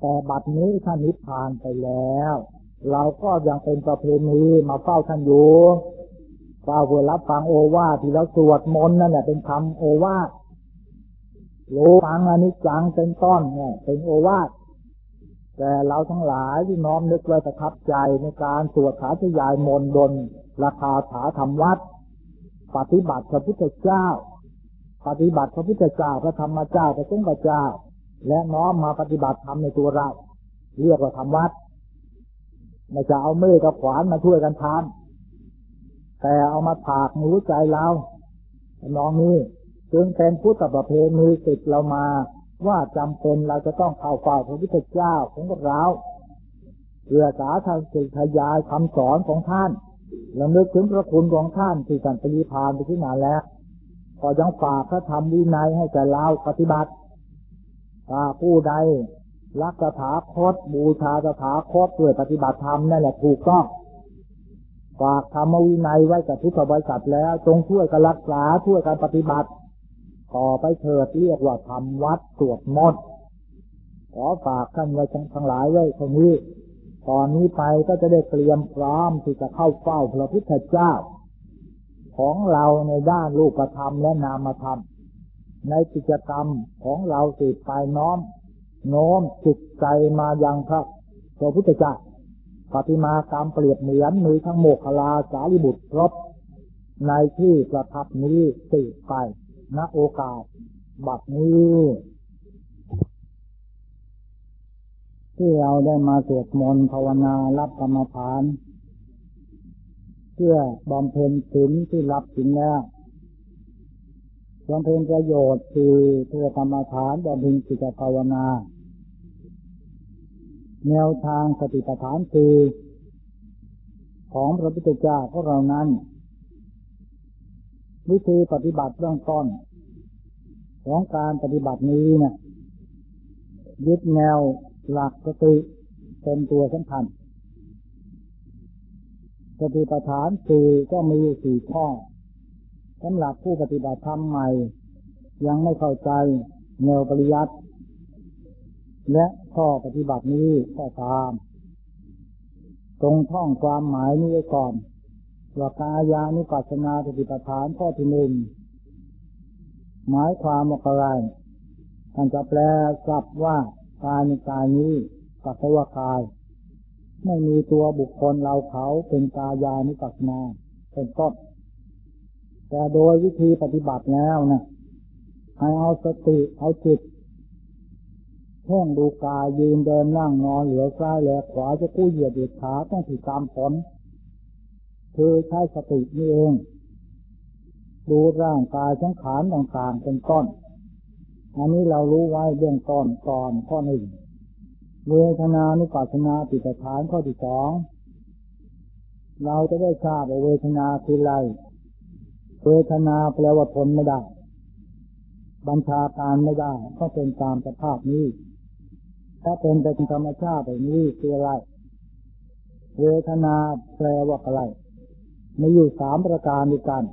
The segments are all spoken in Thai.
แต่บัดนี้ท่านนิพพานไปแล้วเราก็ยังเป็นประเพณีมาเฝ้าท่านอยู่เฝ้าเพื่อรับฟังโอวาทที่เราสวดมนต์นั่นแหละเป็นคำโอวาทรู้ฟังอนิจจังเป็นต้นเนี่ยเป็นโอวาทแต่เราทั้งหลายที่น้อมนึกไว้ประทับใจในการสวดสาธยายมนต์บนราคาถาธรรมวัดปฏิบัติพระพุทธเจ้าปฏิบัติพระพุทธเจ้าพระธรรมเจ้าพระสงฆ์เจ้าและน้อมมาปฏิบัติธรรมในตัวเราเรียกว่าธรรมวัดไม่จะเอามือกับขวานมาช่วยกันทำแต่เอามาถากในหัวใจเราน้องนี้จึงเป็นพุทธประเพณีติดเรามาว่าจำเป็นเราจะต้องเข้าเฝ้าพระพุทธเจ้าของพวกเราเพื่อสาธยายคำสอนของท่านและนึกถึงพระคุณของท่านที่ท่านปฏิภาณไปที่นานแล้วก็ยังฝากพระธรรมวินัยให้แก่เราปฏิบัติถ้าผู้ใดรักสถาคตบูชาสถาคตเพื่อปฏิบัติธรรมนั่นแหละถูกต้องฝากธรรมวินัยไว้กับพุทธบริษัทแล้วจงช่วยกันรักษาช่วยกันปฏิบัติต่อไปเถิดเรียกว่าธรรมวัดสวดมนต์ขอฝากท่านไว้ทั้งหลายไว้ตรงนี้ตอนนี้ไปก็จะได้เตรียมพร้อมที่จะเข้าเฝ้าพระพุทธเจ้าของเราในด้านรูปธรรมและนามธรรมในกิจกรรมของเราสืบไปน้อมโน้มจิตใจมายังพระพุทธเจ้าปฏิมากรรมเปรียบเหมือนมีทั้งโมคคัลลาสารีบุตรครบในที่ประทับนี้สืบไปณโอกาสบัดนี้ที่เราได้มาสวดมนต์ภาวนารับกรรมฐานเพื่อบำเพ็ญศีลที่รับศีลแล้วบำเพ็ญประโยชน์คือเพื่อกรรมฐานบำเพ็ญจิตภาวนาแนวทางสติปัฏฐานคือของพระพุทธเจ้าของเรานั้นวิธีปฏิบัติเบื้องต้นของการปฏิบัตินี้นะยึดแนวหลักสติเป็นตัวสำคัญสติปัฏฐานคือก็มีสี่ข้อสำหรับผู้ปฏิบัติธรรมใหม่ยังไม่เข้าใจแนวปริยัติและข้อปฏิบัตินี้ก็ตามตรงท่องความหมายนี้ไว้ก่อนว่ากายานุปัสสนาสติปัฏฐานข้อที่หนึ่งหมายความว่าอะไรท่านจะแปลศัพท์ว่ากายในกายนี้สัพพะกายไม่มีตัวบุคคลเราเขาเป็นกายานุปัสสนาเป็นต้นแต่โดยวิธีปฏิบัติแล้วนะให้เอาสติเอาจิตเพ่งดูกายยืนเดินนั่งนอนเหลียวซ้ายแลขวาจะกู้เหยียดเหยียดขาต้องถือตามผลคือใช้สตินี่เองดูร่างกายสังขารต่างๆเป็นต้นอันนี้เรารู้ไว้เบื้องต้นก่อนข้อหนึ่งเวทนานุปัสสนาสติปัฏฐานข้อที่สองเราจะได้ทราบว่าเวทนาคืออะไรเวทนาแปลว่าทนไม่ได้บัญชาการไม่ได้ก็เป็นตามสภาพนี้ถ้าเป็นธรรมชาติแบบนี้คืออะไรเวทนาแปลว่าอะไรมีอยู่สามประการด้วยกัน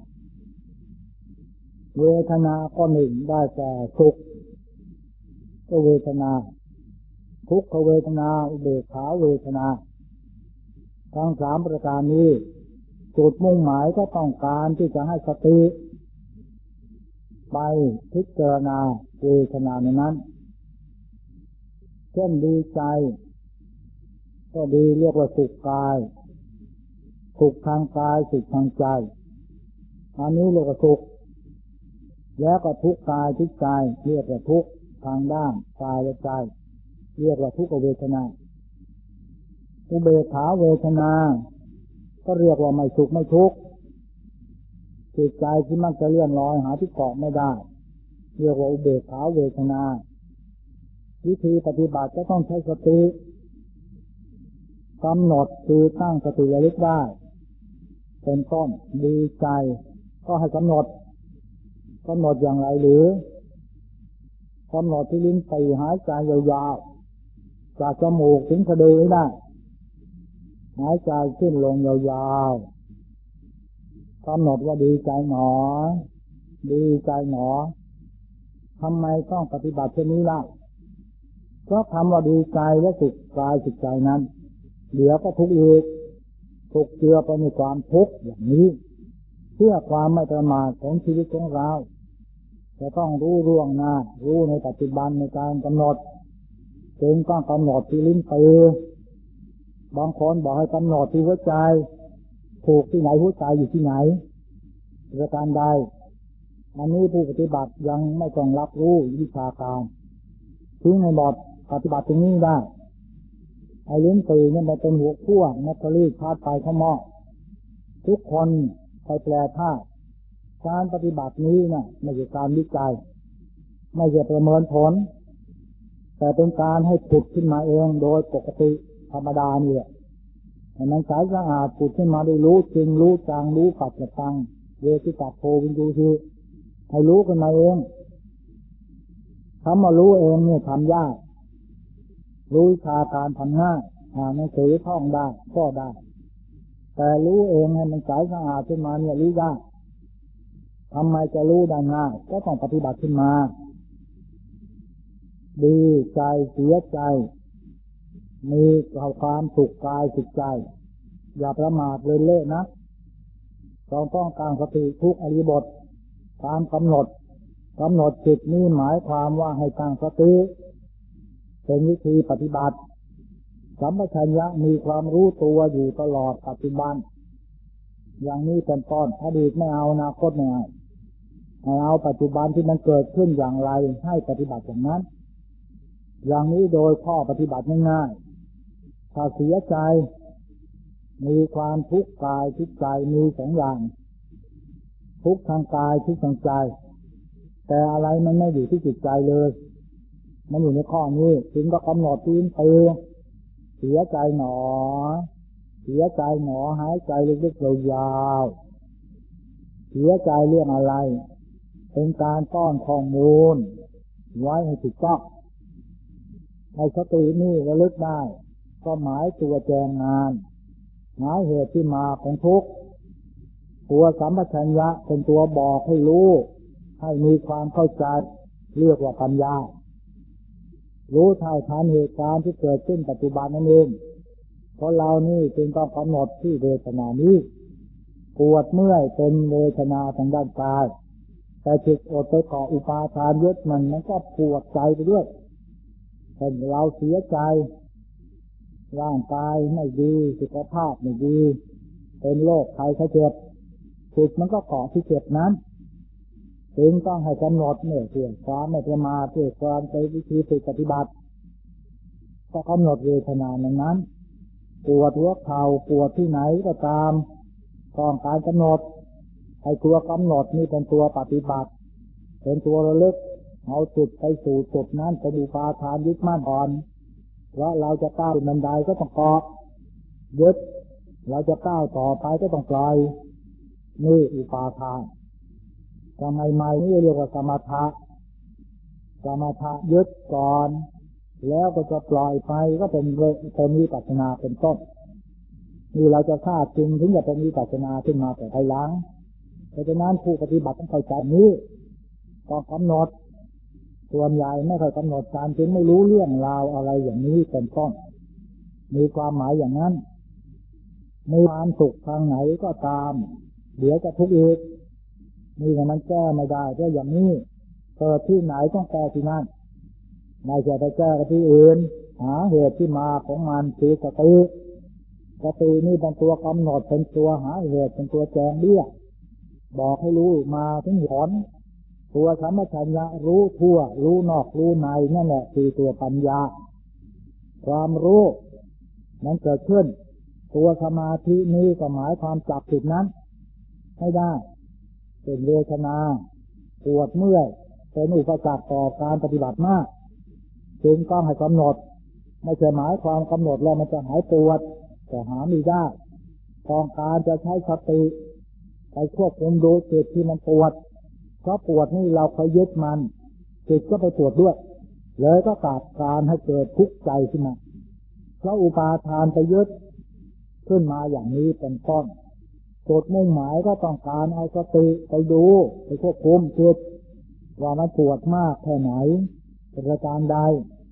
เวทนาข้อหนึ่งได้แก่สุขก็เวทนาทุกขเวทนาอุเบกขาเวทนาทั้งสามประการนี้จุดมุ่งหมายก็ต้องการที่จะให้สติไปพิจารณาเวทนานั้นเช่นดีใจก็ดีเรียกว่าสุขกายสุขทางกายสุขทางใจอันนี้เรียกว่าสุขแล้วก็ทุกข์กายทุกข์ใจเรียกว่าทุกข์ทางด้านกายและใจเรียกว่าทุกขเวทนาอุเบกขาเวทนาก็เรียกว่าไม่สุขไม่ทุกข์จิตใจที่มันจะเลื่อนลอยหาที่เกาะไม่ได้เรียกว่าอุเบกขาเวทนาวิธีปฏิบัติก็ต้องใช้สติกำหนดคือตั้งสติระลึกได้เป็นต้นดีใจก็ให้กำหนดอย่างไรหรือกำหนดที่ลิ้นปี่หายใจยาวๆจากจมูกถึงสะดือได้หายใจขึ้นลงยาวๆกำหนดว่าดีใจหนอดีใจหนอทำไมต้องปฏิบัติเช่นนี้ล่ะเพราะคำว่าดีใจและสุขกายสุขใจนั้นเดี๋ยวก็ทุกข์อีกถูกเจือไปในความทุกข์อย่างนี้เพื่อความไม่ประมาทของชีวิตของเราจะต้องรู้ล่วงหน้ารู้ในปัจจุบันในการกำหนดจึงต้องกำหนดที่ลิ้นปีบางคนบอกให้กำหนดที่หัวใจถูกที่ไหนหัวใจอยู่ที่ไหนประการใดอันนี้ผู้ปฏิบัติยังไม่ต้องรับรู้วิชาการทิ้งให้หมดปฏิบัติตรงนี้ได้ไอ้ลิ้นปีนี่มันเป็นหัวขั้วแมตเตอรี่ชาร์จไฟเข้าหม้อทุกคนไปแปลธาตุการปฏิบัตินี้เนี่ยไม่ใช่การวิจัยไม่ใช่ประเมินผลแต่เป็นการให้ผุดขึ้นมาเองโดยปกติธรรมดาเนี่ยมันใสสะอาดผุดขึ้นมาได้รู้จริงรู้จังรู้ปัจจตังเวทิตาโพวินดูคือให้รู้กันมาเองคำว่ารู้เองเนี่ยทำยากรู้วิชาการทำง่ายอ่านหนังสือท่องได้ก็ได้แต่รู้เองให้มันใสสะอาดขึ้นมาเนี่ยรู้ได้ทำไมจะรู้ได้ง่ายก็ต้องปฏิบัติขึ้นมาดีใจเสียใจมีความสุขกายสุขใจอย่าประมาทเลยเละนะต้องการสติทุกอริบทการกำหนดจิตนี้หมายความว่าให้ตั้งสติเป็นวิธีปฏิบัติสัมปชัญญะมีความรู้ตัวอยู่ตลอดปัจจุบันอย่างนี้เป็นต้นอดีตไม่เอาอนาคตไม่เอาปัจจุบันที่มันเกิดขึ้นอย่างไรให้ปฏิบัติอย่างนั้นอย่างนี้โดยข้อปฏิบัติง่ายๆถ้าเสียใจมีความทุกข์กายทุกข์ใจมีสองอย่างทุกข์ทางกายทุกข์ทางใจแต่อะไรมันไม่อยู่ที่จิตใจเลยมันอยู่ในข้อนี้ถึงก็กำหนดตีนเตือนเสียใจหนอเสียใจหนอหายใจลึกๆยาวๆเสียใจเรื่องอะไรเป็นการป้อนข้อมูลไว้ให้ถูกต้องในสตินี่ระลึกได้ก็หมายตัวแจงงานหมายเหตุที่มาของทุกข์ตัวสัมปชัญญะเป็นตัวบอกให้รู้ให้มีความเข้าใจเรียกว่าปัญญารู้เท่าทันเหตุการณ์ที่เกิดขึ้นปัจจุบันนั่นเองเพราะเรานี่จึงต้องกำหนดที่เวทนานี้ปวดเมื่อยเป็นเวทนาทางด้านกายแต่จิตอดไปเกาะอุปาทานยึดมันก็ปวดใจไปด้วยเป็นเราเสียใจร่างกายไม่ดีสุขภาพไม่ดีเป็นโรคภัยไข้เจ็บจิตมันก็เกาะที่เจ็บนั้นจึงต้องให้กำหนดเนี่ยเพื่อความไม่ประมาทเพื่อความใช้วิธีฝึกปฏิบัติก็กำหนดเวทนานั้นปวดหัวเข่าปวดที่ไหนก็ตามต้องการกำหนดให้ตัวกำหนดนี่เป็นตัวปฏิบัติเป็นตัวระลึกเอาจุดไปสู่จุดนั้นเป็นอุปาทานยึดมั่นอ่อนเพราะเราจะก้าวขึ้นบันไดก็ต้องเกาะยึดเราจะก้าวต่อไปก็ต้องปล่อยนี่อุปาทานทำไมไม่นี่เรียกว่าสมถะยึดก่อนแล้วก็จะปล่อยไปก็เป็นวิปัสสนาเป็นต้นนี่เราจะทราบจริงถึงจะเป็นวิปัสสนาขึ้นมาแต่ภายหลังเพราะฉะนั้นผู้ปฏิบัติต้องเข้าใจนี้ต้องกำหนดส่วนใหญ่ไม่ค่อยกำหนดการจึงไม่รู้เรื่องราวอะไรอย่างนี้เป็นต้นมีความหมายอย่างนั้นมีความสุขทางไหนก็ตามเดี๋ยวจะทุกข์อีกนี่มันแก้ไม่ได้เพราะอย่างนี้เกิดที่ไหนต้องแก้ที่นั่นไม่ใช่ไปแก้กันที่อื่นหาเหตุที่มาของมันคือสตินี่เป็นตัวกำหนดเป็นตัวหาเหตุเป็นตัวแจงเบี้ยบอกให้รู้มาถึงผลตัวสัมปชัญญะรู้ทั่วรู้นอกรู้ในนั่นแหละคือตัวปัญญาความรู้นั้นเกิดขึ้นตัวสมาธินี้ก็หมายความจับจุดนั้นให้ได้เป็นเวทนาปวดเมื่อยเป็นอุปสรรคต่อการปฏิบัติมากจึงต้องให้กำหนดไม่ใช่หมายความกำหนดแล้วมันจะหายปวดแต่หาไม่ได้ต้องการจะใช้สติไปควบคุมดูจิตที่มันปวดเพราะปวดนี่เราเคยยึดมันจิตก็ไปปวดด้วยเลยก็กลับการให้เกิดทุกข์ใจขึ้นมาเพราะอุปาทานไปยึดขึ้นมาอย่างนี้เป็นต้นจุดมุ่งหมายก็ต้องการเอาสติไปดูไปควบคุมจิตว่ามันปวดมากแค่ไหนประการใด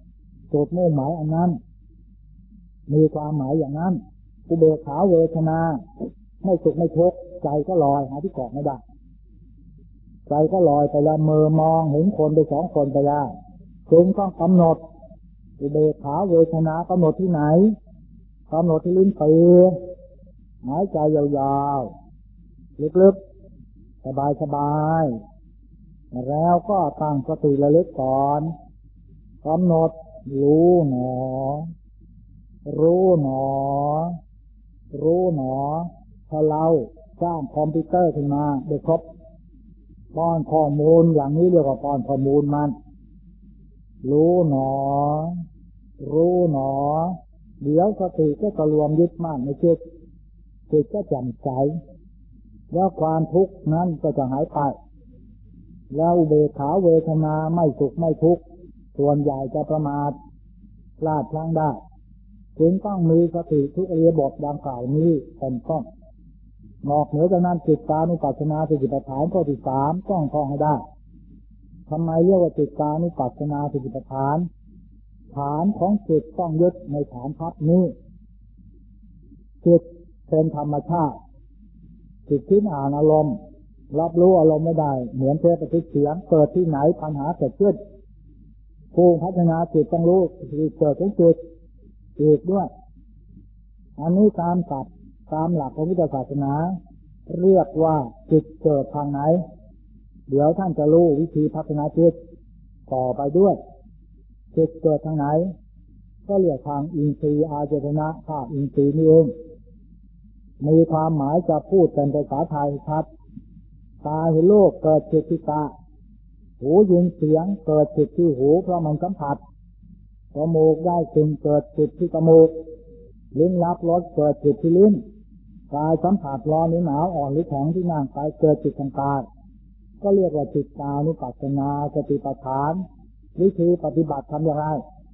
จุดมุ่งหมายอันนั้นมีความหมายอย่างนั้นอุเบกขาเวทนาไม่สุขไม่ทุกข์ใจก็ลอยหาที่เกาะไม่ได้ใจก็ลอยไปละเมอมองเห็นคนไปสองคนไปได้จึงต้องกำหนดอุเบกขาเวทนากำหนดที่ไหนกำหนดที่ลิ้นปีหายใจยาวๆลึกๆสบายๆแล้วก็ตั้งสติระลึกก่อนกำหนดรู้หนอรู้หนอรู้หนอถ้าเราสร้างคอมพิวเตอร์ขึ้นมาโดยครบป้อนข้อมูลอย่างนี้เรียกว่าป้อนข้อมูลมันรู้หนอรู้หนอเดี๋ยวสติก็จะรวมยึดมั่นในจิตก็แจ่มใสแล้วความทุกข์นั้นก็จะหายไปแล้วอุเบกขาเวทนาไม่สุขไม่ทุกข์ส่วนใหญ่จะประมาทพลาดพลั้งได้จึงต้องมีสติทุกอิริยาบถดังกล่าวนี้เป็นต้นนอกเหนือจากนั้นจิตตานุปัสสนาสติปัฏฐานข้อที่3ต้องท่องให้ได้ทำไมเรียกว่าจิตตานุปัสสนาสติปัฏฐานฐานของจิตต้องยึดในฐานทัพนี้จิตเป็นธรรมชาติจิตที่อ่านอารมณ์รับรู้อารมณ์ไม่ได้เหมือนเทปประทิเสียงเกิดที่ไหนปัญหาเกิดขึ้นผู้พัฒนาจิตต้องรู้ที่เกิดของจิตอีกด้วยอันนี้ตามหลักของพุทธศาสนาเรียกว่าจิตเกิดทางไหนเดี๋ยวท่านจะรู้วิธีพัฒนาจิตต่อไปด้วยจิตเกิดทางไหนก็เรียกทางอินทรีย์อาเจตนะธาตุอินทรีย์นี่เองมีความหมายจะพูดเป็นภาษาไทยครับตาเห็นโลกเกิดจิตที่ตาหูยินเสียงเกิดจิตที่หูเพราะมันสัมผัสจมูกได้กลิ่นเกิดจิตที่จมูกลิ้นรับรสเกิดจิตที่ลิ้นกายสัมผัสร้อนหรือหนาวอ่อนหรือแข็งที่นั่งกายเกิดจิตทางกายก็เรียกว่าจิตตานุปัสสนาสติปัฏฐานวิธีปฏิบัติทำอย่างไร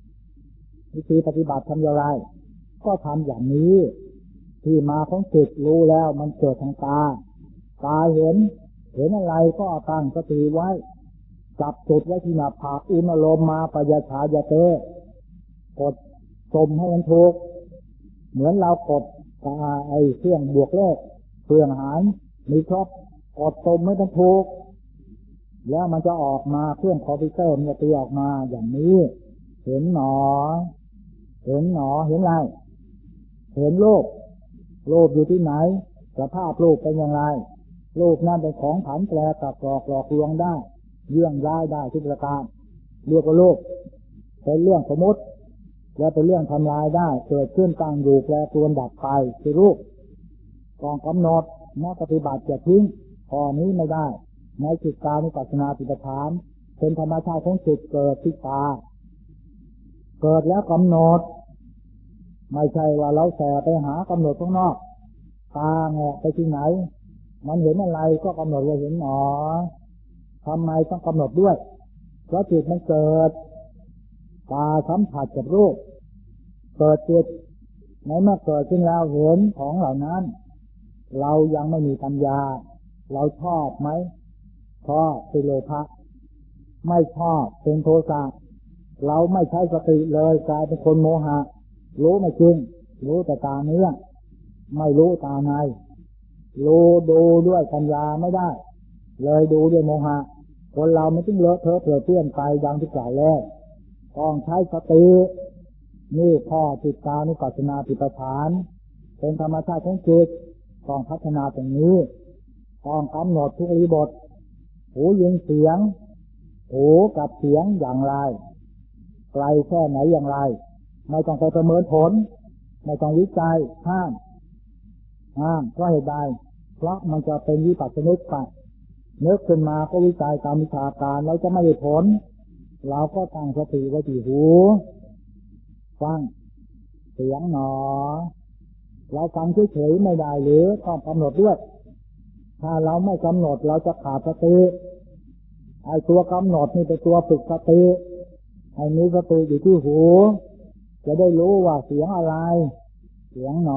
ก็ทำอย่างนี้ที่มาของจิตรู้แล้วมันเกิดทางตาเห็นอะไรก็ตั้งสติไว้จับจุดไว้ที่หน้าผากอุณโลมมาปยาชายเตกดจมให้มันถูกเหมือนเรากดเครื่องบวกเลขเครื่องหารมีครบกดจมไม่ต้องถูกแล้วมันจะออกมาเครื่องคอมพิวเตอร์มันจะตีออกมาอย่างนี้เห็นหนอเห็นอะไรเห็นโลกอยู่ที่ไหนสภาพโลกเป็นอย่างไรโลกนั้นเป็นของผันแปรตัดหลอกลวงได้เยื่องย้ายได้ทุกประการเรียกว่าโลกเป็นเรื่องสมมติและเป็นเรื่องทำลายได้เกิดขึ้นตั้งอยู่แปรปรวนดับไปคือรูปต้องกำหนดนักปฏิบัติจะทิ้งข้อนี้ไม่ได้ในจิตตานุปัสสนาสติปัฏฐานเป็นธรรมชาติของจิตเกิดที่ตาเกิดแล้วกำหนดไม่ใช่ว่าเราแสไปหากำหนดข้างนอกตาแงะไปที่ไหนมันเห็นอะไรก็กำหนดว่าเห็นหนอทำไมต้องกำหนดด้วยเพราะจิตมันเกิดตาสัมผัสกับรูปเกิดจิตในเมื่อเกิดขึ้นแล้วเห็นของเหล่านั้นเรายังไม่มีปัญญาเราชอบไหมชอบเป็นโลภะไม่ชอบเป็นโทสะเราไม่ใช้สติเลยกลายเป็นคนโมหะรู้ไม่จริงรู้แต่ตาเนื้อไม่รู้ตาในรู้ดูด้วยปัญญาไม่ได้เลยดูด้วยโมหะคนเราไม่ต้องเลอะเทอะเปลือเปื้อนไปดังที่กล่าวแล้วต้องใช้สตินี่ข้อจิตตานุปัสสนาสติปัฏฐานเป็นธรรมชาติของจิตต้องพัฒนาตรงนี้ต้องกำหนดทุกอิริยาบถหูยินเสียงหูกับเสียงอย่างไรไกลแค่ไหนอย่างไรไม่ต้องไปประเมินผลไม่ต้องวิจัยห้ามเพราะเหตุใดเพราะมันจะเป็นวิปัสสนึกไปนึกขึ้นมาก็วิจัยตามวิชาการเราจะไม่ได้ผลเราก็ตั้งสติไว้ที่หูฟังเสียงหนอเราฟังเฉยๆไม่ได้หรือต้องกำหนดด้วยถ้าเราไม่กำหนดเราจะขาดสติไอ้ตัวกำหนดนี่เป็นตัวฝึกสติให้มีสติอยู่ที่หูจะได้รู้ว่าเสียงอะไรเสียงหน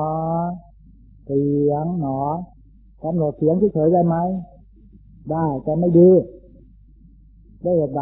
อกำหนดเสียงเฉยๆได้ไหมได้แต่ไม่ดีได้เหตุใด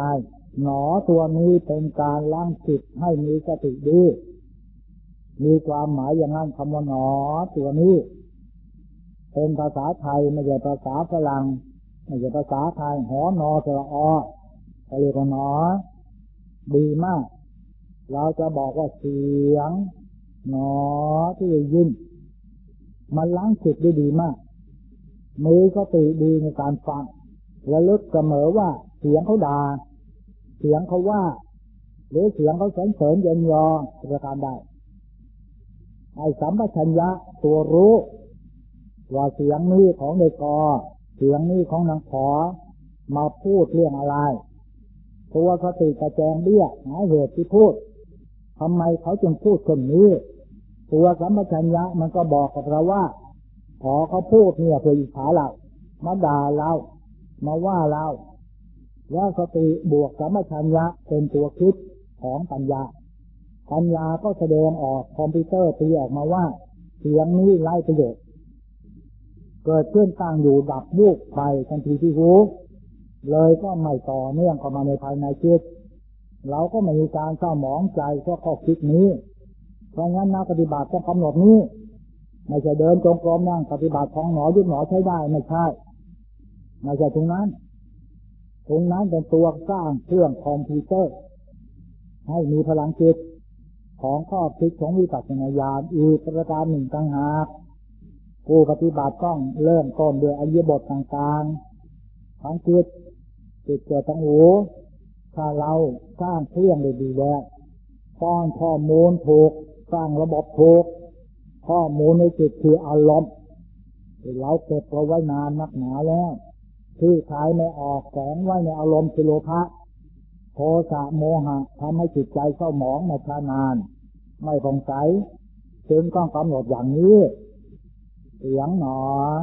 หนอตัวนี้เป็นการล้างจิตให้มีสติดีมีความหมายอย่างนั้นคำว่าหนอตัวนี้เป็นภาษาไทยไม่ใช่ภาษาฝรั่งไม่ใช่ภาษาไทยหอนอสระอก็เรียกว่าหนอดีมากเราจะบอกว่าเสียงหนอที่ได้ยินมันล้างจิตได้ดีมากมีสติดีในการฟังระลึกเสมอว่าเสียงเขาด่าเสียงเขาว่าหรือเสียงเขาสรรเสริญเยินยอประการใดไอ้สัมปชัญญะตัวรู้ว่าเสียงนี้ของนายกเสียงนี้ของนางขอมาพูดเรื่องอะไรตัวสติกระแจงเบี้ยหาเหตุที่พูดทำไมเขาจึงพูดคนนี้ตัวสัมปชัญญะมันก็บอกกับเราว่าขอเขาพูดเนี่ยเพื่ออิจฉาเรามาด่าเรามาว่าเราแล้วสติบวกสัมปชัญญะเป็นตัวคิดของปัญญาปัญญาก็แสดงออกคอมพิวเตอร์ตีออกมาว่าเสียงนี้ไร้ประโยชน์เกิดขึ้นตั้งอยู่ดับวูบไปทันทีที่หูเลยก็ไม่ต่อเนื่องเข้ามาในภายในจิตเราก็ไม่มีการเศร้าหมองใจเพราะข้อคิดนี้เพราะงั้นนักปฏิบัติต้องกำหนดนี้ไม่ใช่เดินจงกรมนั่งปฏิบัติของหนอยุบหนอใช้ได้ไม่ใช่ตรงนั้นเป็นตัวสร้างเครื่องคอมพิวเตอร์ให้มีพลังจิตของข้อคิดของวิปัสสนาญาณอีกประการหนึ่งต่างหากผู้ปฏิบัติต้องเริ่มต้นด้วยอิริยาบถต่างๆทั้งจิตเกิดทั้งหูถ้าเราสร้างเครื่องได้ดีแล้วป้อนข้อมูลถูกสร้างระบบถูกข้อมูลในจิตคืออารมณ์ที่เราเก็บเอาไว้นานนักหนาแล้วที่ขายไม่ออกแฝงไว้ในอารมณ์คือโลภะโทสะโมหะทำให้จิตใจเศร้าหมองมาช้านานไม่ผ่องใสจึงต้องกำหนดอย่างนี้เสียงหนอ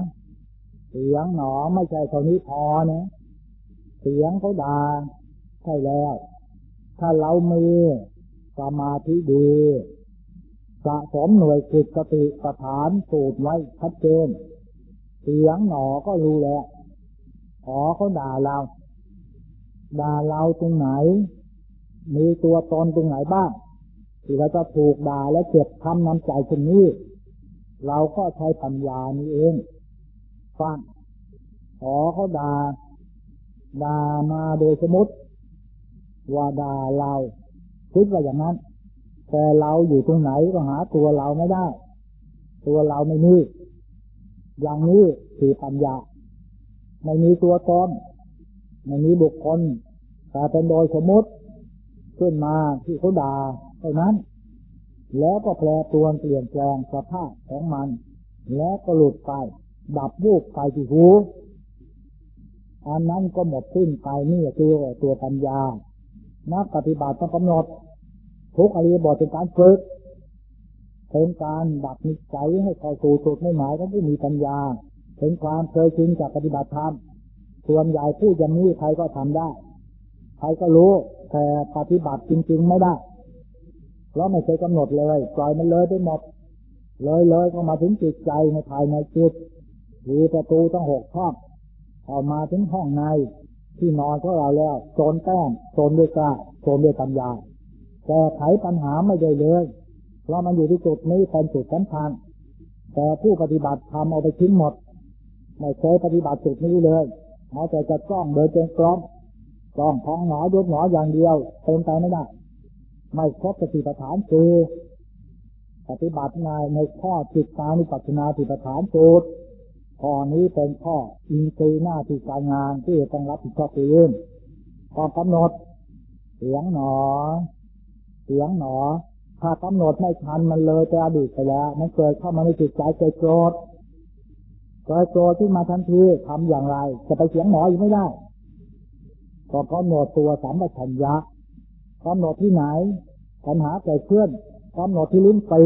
ไม่ใช่เท่านี้พอนะเสียงเขาด่าใช่แล้วถ้าเรามีสมาธิดีสะสมหน่วยจิตสติปัฏฐานสูตรไว้ชัดเจนเสียงหนอก็รู้แล้วเขาด่าเราตรงไหนมีตัวตนตรงไหนบ้างที่เราจะถูกด่าและเจ็บช้ำน้ำใจตรงนี้เราก็ใช้ปัญญานี้เองฟังเขาด่ามาโดยสมมติว่าด่าเราคิดว่าอย่างนั้นแต่เราอยู่ตรงไหนก็หาตัวเราไม่ได้ตัวเราไม่มีอย่างนี้คือปัญญาไม่มีตัวตนไม่มีบุคคลแต่เป็นโดยสมมติขึ้นมาที่เขาด่าเท่านั้นแล้วก็แปรปรวนเปลี่ยนแปลงสภาพของมันแล้วก็หลุดไปดับวูบไปที่หูอันนั้นก็หมดสิ้นไปนี่คือตัวปัญญานักปฏิบัติต้องกำหนดทุกอริยบทเป็นการฝึกเป็นการดับนิสัยให้เข้าสู่จุดมุ่งหมายของผู้มีปัญญาเป็นความเคยชินจากปฏิบัติธรรมส่วนใหญ่ผู้อย่างนี้ใครก็ทำได้ใครก็รู้แต่ปฏิบัติจริงๆไม่ได้เพราะไม่เคยกำหนดเลยปล่อยมันเลยไปหมดเลยก็มาถึงจิตใจในภายในจิตหรือประตูต้อง6 ช่องออกมาถึงห้องในที่นอนของเราแล้วโจรแต้มโจรด้วยกล้าโจรด้วยปัญญาแก้ไขปัญหาไม่ได้เลยเพราะมันอยู่ที่จุดนี้เป็นจุดสำคัญแต่ผู้ปฏิบัติทำเอาไปทิ้งหมดไม่เคยปฏิบัติจุดนี้เลยเอาแต่จะจ้องเดินจงกรมจ้องท้องหนอยุบหนออย่างเดียวเป็นไปไม่ได้ไม่ครบสติปัฏฐานคือปฏิบัติในข้อจิตตานุปัสสนาสติปัฏฐานสูตรข้อนี้เป็นข้ออินทรีย์หน้าที่การงานที่ต้องรับผิดชอบตัวเองต้องกำหนดเสียงหนอถ้ากำหนดไม่ทันมันเลยไปอดีตไปแล้วมันเกิดเข้ามาในจิตใจเกิดโกรธขึ้นมาทันทีทำอย่างไรจะไปเสียงหนออยู่ไม่ได้ก็กำหนดตัวสัมปชัญญะกำหนดที่ไหนปัญหาเกิดขึ้นกำหนดที่ลิ้นปี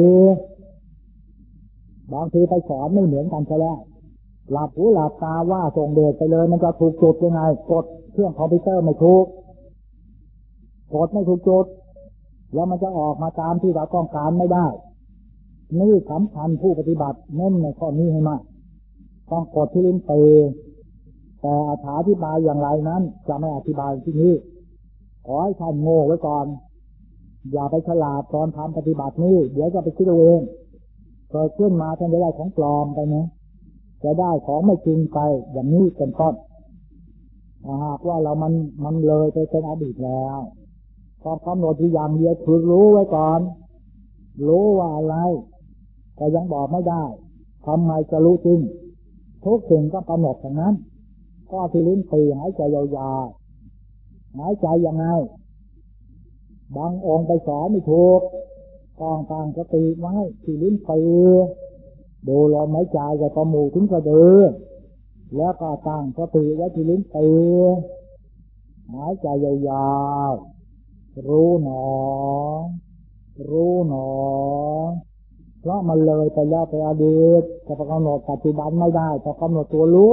บางทีไปสอนไม่เหมือนกันซะแล้วหลับหูหลับตาว่าส่งเดชไปเลยมันจะถูกจุดยังไงกดเครื่องคอมพิวเตอร์ไม่ถูกกดไม่ถูกจุดแล้วมันจะออกมาตามที่เราต้องการไม่ได้นี่สำคัญผู้ปฏิบัติเน้นในข้อนี้ให้มากต้องกดที่ลิ้นปีแต่อธิบายอย่างไรนั้นจะไม่อธิบายที่นี้ขอให้ท่านโง่ไว้ก่อนอย่าไปฉลาดตอนทำปฏิบัตินี้เดี๋ยวจะไปคิดเอาเองเกิดขึ้นมาท่านจะได้ของปลอมไปนะจะได้ของไม่จริงไปอย่างนี้เป็นต้นหากว่าเรามันเลยไปเป็นอดีตแล้วก็กำหนดที่อย่างเดียวคือรู้ไว้ก่อนรู้ว่าอะไรแต่ยังบอกไม่ได้ทำไมจะรู้จริงทุกสิ่งก็กำหนดอย่างนั้นก็ที่ลิ้นปีหายใจยาวๆหายใจยังไงบางองค์ไปสอนไม่ถูกต้องตั้งสติไว้ที่ลิ้นปีดูลมหายใจจากจมูกถึงสะดือแล้วก็ตั้งสติไว้ที่ลิ้นปีหายใจยาวๆรู้หนอรู้หนอเพราะมันเลยไปแล้วไปอดีตจะกำหนดปัจจุบันไม่ได้จะกำหนดตัวรู้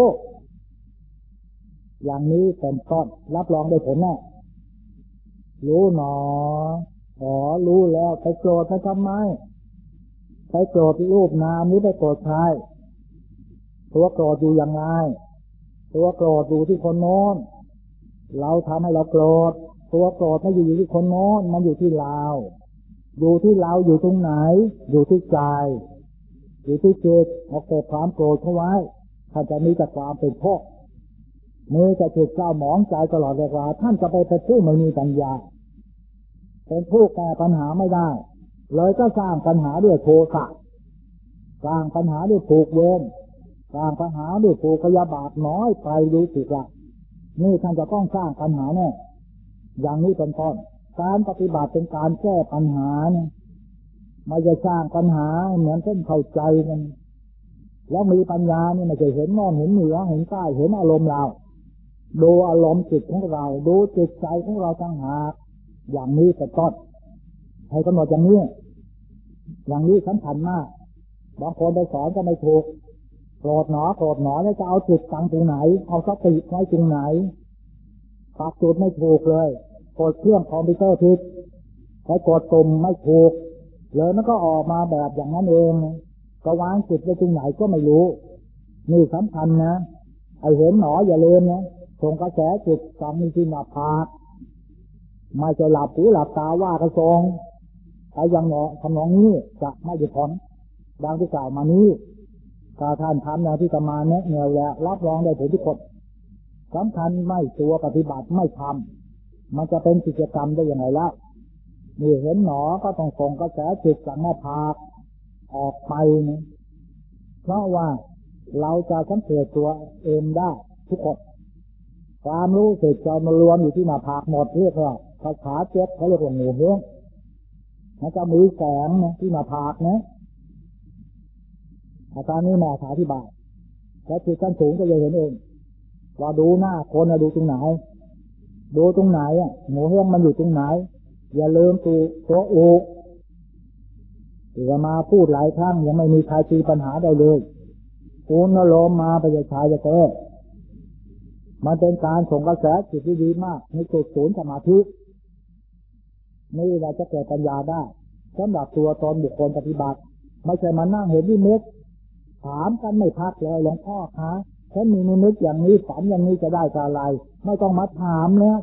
อย่างนี้เป็นต้นรับรองได้ผลแน่รู้หนอรู้แล้วไปโกรธทำไมไปโกรธรูปนามนี้ไปโกรธใครตัวโกรธอยู่อย่างไรตัวโกรธอยู่ที่คนโน้นเราทำให้เราโกรธตัวโกรธไม่อยู่ที่คนโน้นมันอยู่ที่เราอยู่ที่เราอยู่ตรงไหนอยู่ที่ใจอยู่ที่จิตเอาเก็บความโกรธเข้าไว้ท่านจะมีแต่ความเป็นทุกข์มือจะถูกเศร้าหมองใจตลอดเวลาท่านจะไปเป็นผู้ไม่มีปัญญาเป็นผู้แก้ปัญหาไม่ได้เลยก็สร้างปัญหาด้วยโทสะสร้างปัญหาด้วยผูกเวรสร้างปัญหาด้วยผูกพยาบาทน้อยไปรู้สึกละนี่ท่านจะต้องสร้างปัญหาเนี่ยอย่างนี้เป็นต้นการปฏิบัติเป็นการแก้ปัญหาเนี่ยไม่จะสร้างปัญหาเหมือนเส้นเข้าใจกันแล้วมีปัญญานี่ไม่ใช่เห็นโน่นเห็นเหนือเห็นใต้เห็นอารมณ์เราดูอารมณ์จิตของเราดูจิตใจของเราต่างหากอย่างนี้เป็นต้นให้กำหนดอย่างนี้สำคัญมากบางคนไปสอนก็ไม่ถูกโกรธหนอแล้วจะเอาจิตตั้งตรงไหนเอาสติไว้ตรงไหนปักจุดไม่ถูกเลยกดเครื่องคอมพิวเตอร์ผิดใช้กดตุ่มไม่ถูกเลยมันก็ออกมาแบบอย่างนั้นเองก็วางจิตไว้ตรงไหนก็ไม่รู้นี่สำคัญนะไอ้เห็นหนออย่าลืมนะส่งกระแสจิตฟังมีที่หน้าผากไม่จะหลับหูหลับตาว่ากระทรงแต่ยังหนอทำนองนี้จะไม่หยุดผลดังที่กล่าวมานี้ถ้าท่านทำอย่างที่จะมาแนะแนวแล้วรับรองได้ผลทุกคนสำคัญไม่ตัวปฏิบัติไม่ทำมันจะเป็นกิจกรรมได้ยังไงล่ะนี่เห็นหนอก็ต้องส่งกระแสจิตจากหน้าผากออกไปนะเพราะว่าเราจะสังเกตตัวเองได้ทุกคนความรู้สึกจะมารวมอยู่ที่หน้าผากหมดเรียกว่าภาษาเจ็บเขาเรียกว่างูเหี้ยมันจะมีแสงนะที่หน้าผากนะอาการนี้แม่อธิบายแล้วจิตขั้นสูงก็จะเห็นเองว่าดูหน้าคนดูตรงไหนงูเหี้ยมันอยู่ตรงไหนอย่าลืมตัวอุจะมาพูดหลายครั้งยังไม่มีใครตีปัญหาได้เลยอุณโลมมาประชาจะเกิดมันเป็นการส่งกระแสจิตที่ดีมากในจุดศูนย์สมาธินี่เราจะเกิดปัญญาได้สำหรับตัวตนบุคคลปฏิบัติไม่ใช่มานั่งเห็นนิมิตถามกันไม่พักเลยหลวงพ่อคะฉันมีนิมิตอย่างนี้ฝันอย่างนี้จะได้อะไรไม่ต้องมาถามแล้ว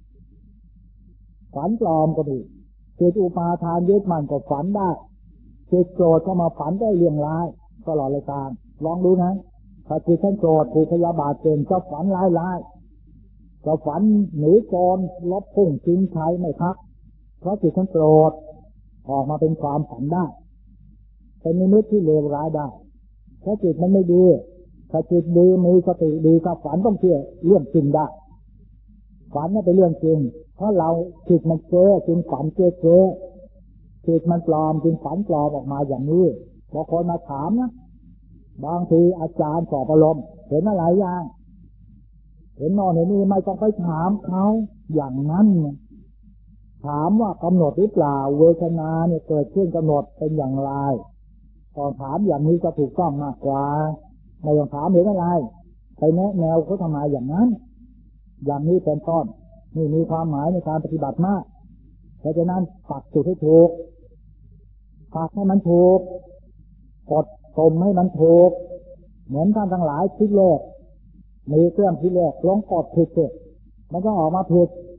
ฝันปลอมก็ดีจิตอุปาทานยึดมั่นก็ฝันได้จิตโกรธก็มาฝันได้เรื่องร้ายตลอดเลยการลองดูนะถ้าจิตท่านโกรธถูกพยาบาทเกินก็ฝันร้ายก็ฝันหนีโจรลบพุ่งชิงชัยไม่พักเพราะจิตท่านโกรธออกมาเป็นความฝันได้เป็นนิมิตที่เลวร้ายได้ถ้าจิตมันไม่ดีถ้าจิตดีมีสติดีก็ฝันต้องเชื่อเรื่องจริงได้ฝันนั่นเป็นเรื่องจริงเพราะเราจิตมันเก้จึงฝันเก้จิตมันปลอมจึงฝันปลอมออกมาอย่างนี้บางคนมาถามนะบางทีอาจารย์สอบอารมณ์เห็นอะไรอย่างเห็นนอนเห็นนี่ไม่ต้องไปถามเขาอย่างนั้นถามว่ากำหนดหรือเปล่าเวทนาเนี่ยเกิดขึ้นกำหนดเป็นอย่างไรตอนถามอย่างนี้จะถูกต้องมากกว่าไม่ต้องถามเห็นอะไรไปแนะแนวเขาทำไมอย่างนั้นอย่างนี้เป็นต้นนี่มีความหมายในการปฏิบัติมากเพราะฉะนั้นปักจุดให้ถูกปักให้มันถูกกดตมให้มันถูกเหมือนท่านทั้งหลายคิดเลขมีเครื่องคิดเลขลงกดผิดมันก็ออกมาผิด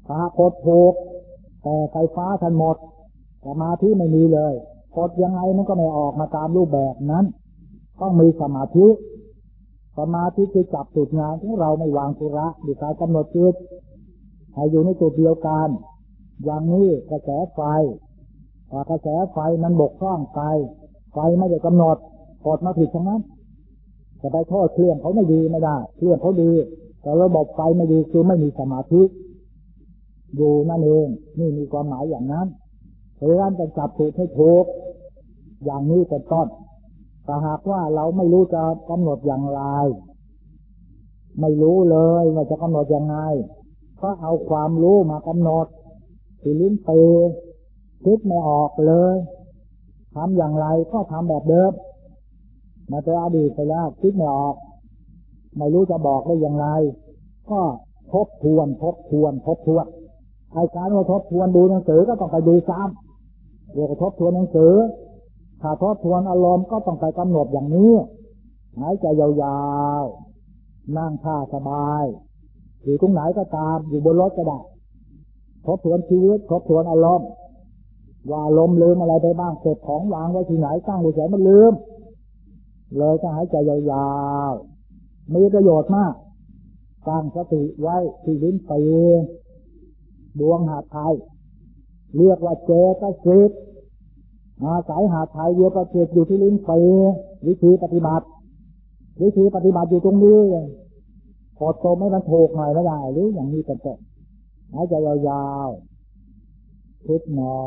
พระกดถูกแต่ไฟฟ้าทันหมดสมาธิไม่มีเลยกดยังไงมันก็ไม่ออกมาตามรูปแบบนั้นต้องมีสมาธิคือจับจุดงานของเราไม่วางธุระด้วยการกำหนดจิตให้อยู่ในจุดเดียวกันอย่างนี้กระแสไฟกระแสไฟมันบกพร่องไฟไม่ได้กำหนดกดมาผิดทั้งนั้นจะไปโทษเครื่องเขาไม่ดีไม่ได้เครื่องเขาดีแต่ระบบไฟไม่ดีคือไม่มีสมาธิอยู่นั่นเองนี่มีความหมายอย่างนั้นเพราะฉะนั้นจะจับจุดให้ถูกอย่างนี้เป็นต้นแต่หากว่าเราไม่รู้จะกำหนดอย่างไรไม่รู้เลยว่าจะกำหนดยังไงก็เอาความรู้มากำหนดที่ลิ้นปีคิดไม่ออกเลยทำอย่างไรก็ทำแบบเดิมมาแต่อดีตไปแล้วคิดไม่ออกไม่รู้จะบอกได้อย่างไรก็ทบทวนไอ้การว่าทบทวนดูหนังสือก็ต้องไปดูซ้ำเรียกว่าทบทวนหนังสือถ้าทบทวนอารมณ์ก็ต้องไปกำหนดอย่างนี้หายใจยาวๆนั่งท่าสบายอยู่ตรงไหนก็ตามอยู่บนรถก็ได้ทบทวนชีวิตทบทวนอารมณ์ว่าอารมณ์ลืมอะไรไปบ้างเก็บของวางไว้ที่ไหนตั้งไว้เฉยมันลืมเลยก็หายใจยาวๆมีประโยชน์มากตั้งสติไว้ที่ลิ้นปีดวงหาไทยเรียกว่าเจตสิกอาศัยหาไทยเดียวกับจิตอยู่ที่ลิ้นปีวิธีปฏิบัติอยู่ตรงนี้พอโตไม่มันถูกหน่อยไม่ได้หรืออย่างนี้เป็นต้นหายใจยาวๆคิดหนอ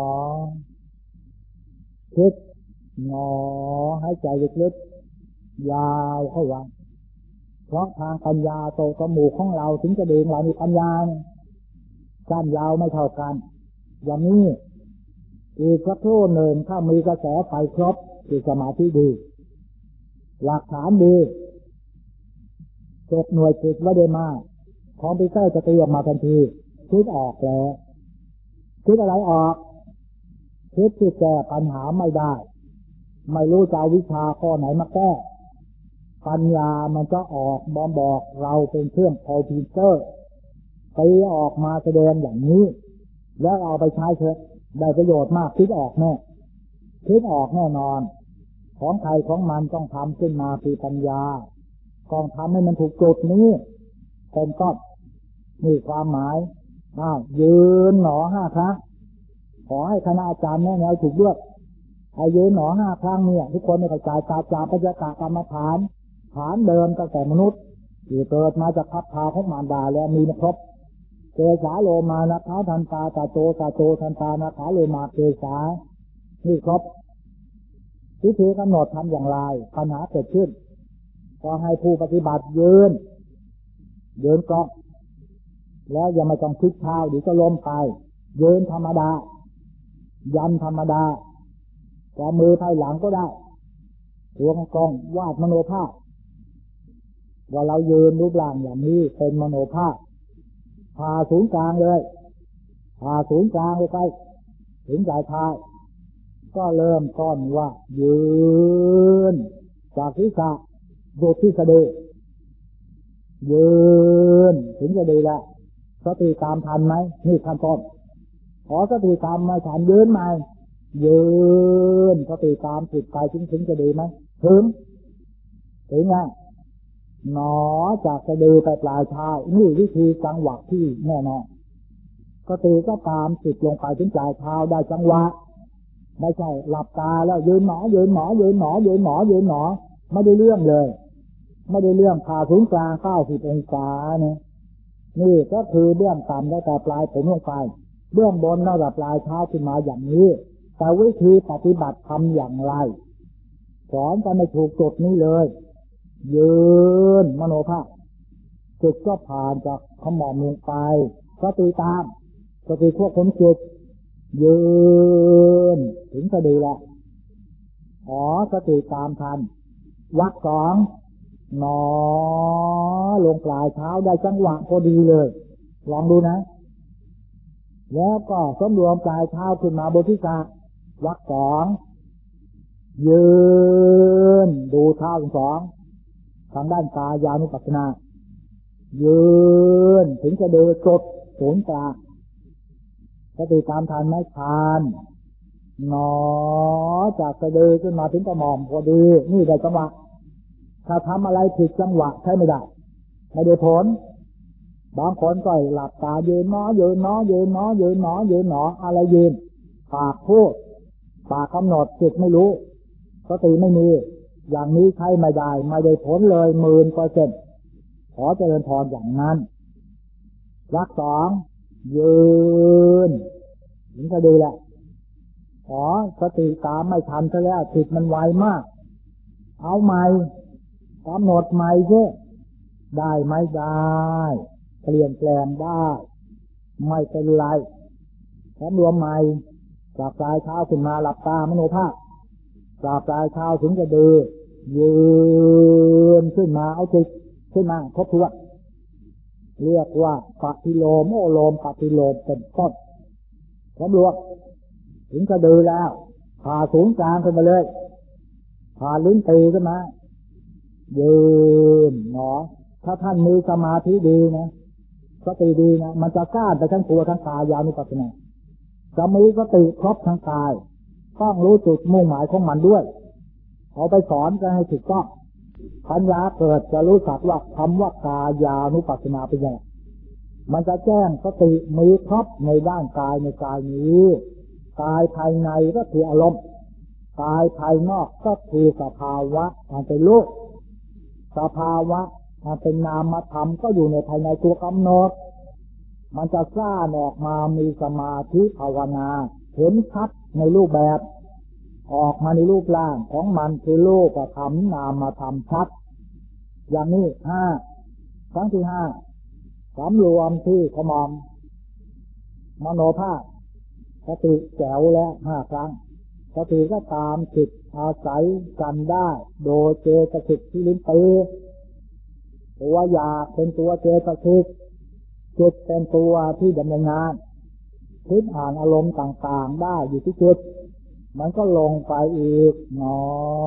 หายใจลึกๆยาวเข้าไว้เพราะทางปัญญาโตจมูกของเราถึงจะดึงเรามีปัญญาสั้นยาวไม่เท่ากันอย่างนี้อีกสักครู่หนึ่งถ้ามีกระแสไฟครบคือสมาธิดีหลักฐานดีเก็บหน่วยจิตไว้ได้มากคอมพิวเตอร์จะตีออกมาทันทีคิดออกแล้วคิดอะไรออกคิดที่แก้ปัญหาไม่ได้ไม่รู้จะเอาวิชาข้อไหนมาแก้ปัญญามันจะออกบอกเราเป็นเครื่องคอมพิวเตอร์ตีออกมาแสดงอย่างนี้แล้วเอาไปใช้เถอะได้ประโยชน์มากคิดออกแน่นอนของใครของมันต้องทำขึ้นมาคือปัญญาต้องทำให้มันถูกจุดนี้เป็นต้นนี่ความหมายยืนหนอ5 ครั้งขอให้คณะอาจารย์แนะแนวถูกด้วยให้ยืนหนอ5 ครั้งเนี่ยทุกคนในกระจายปัญญากรรมฐานเดิมตั้งแต่มนุษย์ที่เกิดมาจากพัฒนาของมารดาแล้วมีครบเกสาโลมานะขาทันตาตาโตทันตานะขาโลมาเกสานี่ครบวิธีกำหนดทำอย่างไรปัญหาเกิดขึ้นก็ให้ผู้ปฏิบัติยืนก็แล้วอย่ามาต้องคิดเท้าเดี๋ยวจะล้มไปยืนธรรมดายันธรรมดาจะมือไพ่หลังก็ได้วงกลมวาดมโนภาพว่าเรายืนรูปร่างอย่างนี้เป็นมโนภาพพาศูนย์กลางเลยไปถึงปลายเท้าก็เริ่มต้นว่ายืนจากศีรษะโดดที่สะดือยืนถึงจะดีแล้วสติตามทันไหมนี่ขั้นต้นขอสติตามมาฉันยืนไหมยืนสติตามจิตไปถึงจะดีไหมถึงไงหนอจากสะดือไปปลายเท้านี่วิธีจังหวะที่แน่นอนสติก็ตามจิตลงไปถึงปลายเท้าได้จังหวะไม่ใช่หลับตาแล้วยืนหนอไม่ได้เรื่องเลยไม่ได้เรื่องผ่าศูนย์กลาง90 องศาเนี่ยนี่ก็คือเบื้องต่ำได้แต่ปลายผมลงไปเบื้องบนระดับปลายเท้าขึ้นมาอย่างนี้แต่วิธีปฏิบัติทำอย่างไรสอนกันไม่ถูกจุดนี้เลยยืนมโนภาพจิตก็ผ่านจากขมอมลงไปสติตามสติควบคุมจิตยืนถึงสะดือละสติตามทันวรรค 2หนอลงปลายเท้าได้จังหวะพอดีเลยลองดูนะแล้วก็สมรวมปลายเท้าขึ้นมาบนที่ศีรษะวรรค 2ยืนดูเท้าทั้ง 2ทางด้านกายานุปัสสนายืนถึงจะเดินจบศูนย์กลางสติตามทันไม่ทันหนอจากสะดือขึ้นมาถึงกระหม่อมพอดีนี่ได้จังหวะถ้าทำอะไรผิดจังหวะใช้ไม่ได้ไม่ได้ผลบางคนก็หลับตายืนหนอยืนหนอยืนหนอยืนหนอยืนหนออะไรยืนปากพูดปากกำหนดจิตไม่รู้สติไม่มีอย่างนี้ใช้ไม่ได้ไม่ได้ผลเลย10,000%ขอเจริญพรอย่างนั้นรักสองยืนถึงจะดีแหละขอสติตามไม่ทันซะแล้วจิตมันไวมากเอาใหม่กำหนดใหม่เช่ได้ไม่ได้เปลี่ยนแปลงได้ไม่เป็นไรสำรวมใหม่จากปลายเท้าขึ้นมาหลับตามโนภาพจากปลายเท้าถึงจะดือยืนขึ้นมาเอาจิตขึ้นมาทบทวนเรียกว่าปฏิโลมโอโลมปฏิโลมเป็นต้นสำรวมถึงจะดือแล้วผ่าศูนย์กลางขึ้นมาเลยผ่าลิ้นตีขึ้นมายืนหนอถ้าท่านมีสมาธิดีนะสติดีนะมันจะก้าวไปทั้งตัวทั้งกายยาวนิพพานาจะมีสติครบทั้งกายต้องรู้จุดมุ่งหมายของมันด้วยเอาไปสอนกันให้ถูกต้องปัญญาเกิดจะรู้สักว่าคำว่ากายานุปัสสนาเป็นยังไงมันจะแจ้งสติมีครบในด้านกายในกายนี้กายภายในก็คืออารมณ์กายภายนอกก็คือสภาวะอันเป็นรูปสภาวะอันเป็นนามธรรมก็อยู่ในภายในตัวกำหนดมันจะสร้างออกมามีสมาธิภาวนาเห็นชัดในรูปแบบออกมาในรูปร่างของมันคือรูปธรรมนามธรรมชัดอย่างนี้ครั้งที่5สำรวมที่ขมอมมโนภาพสติแจ๋วแล้ว5ครั้งสติก็ตามจิตอาศัยกันได้โดยเจตสิกที่ลิ้นปีตัวอยากเป็นตัวเจตสิกจิตเป็นตัวที่ดำเนินงานคิดอ่านอารมณ์ต่างๆได้อยู่ที่จิตมันก็ลงไปอีกหนอ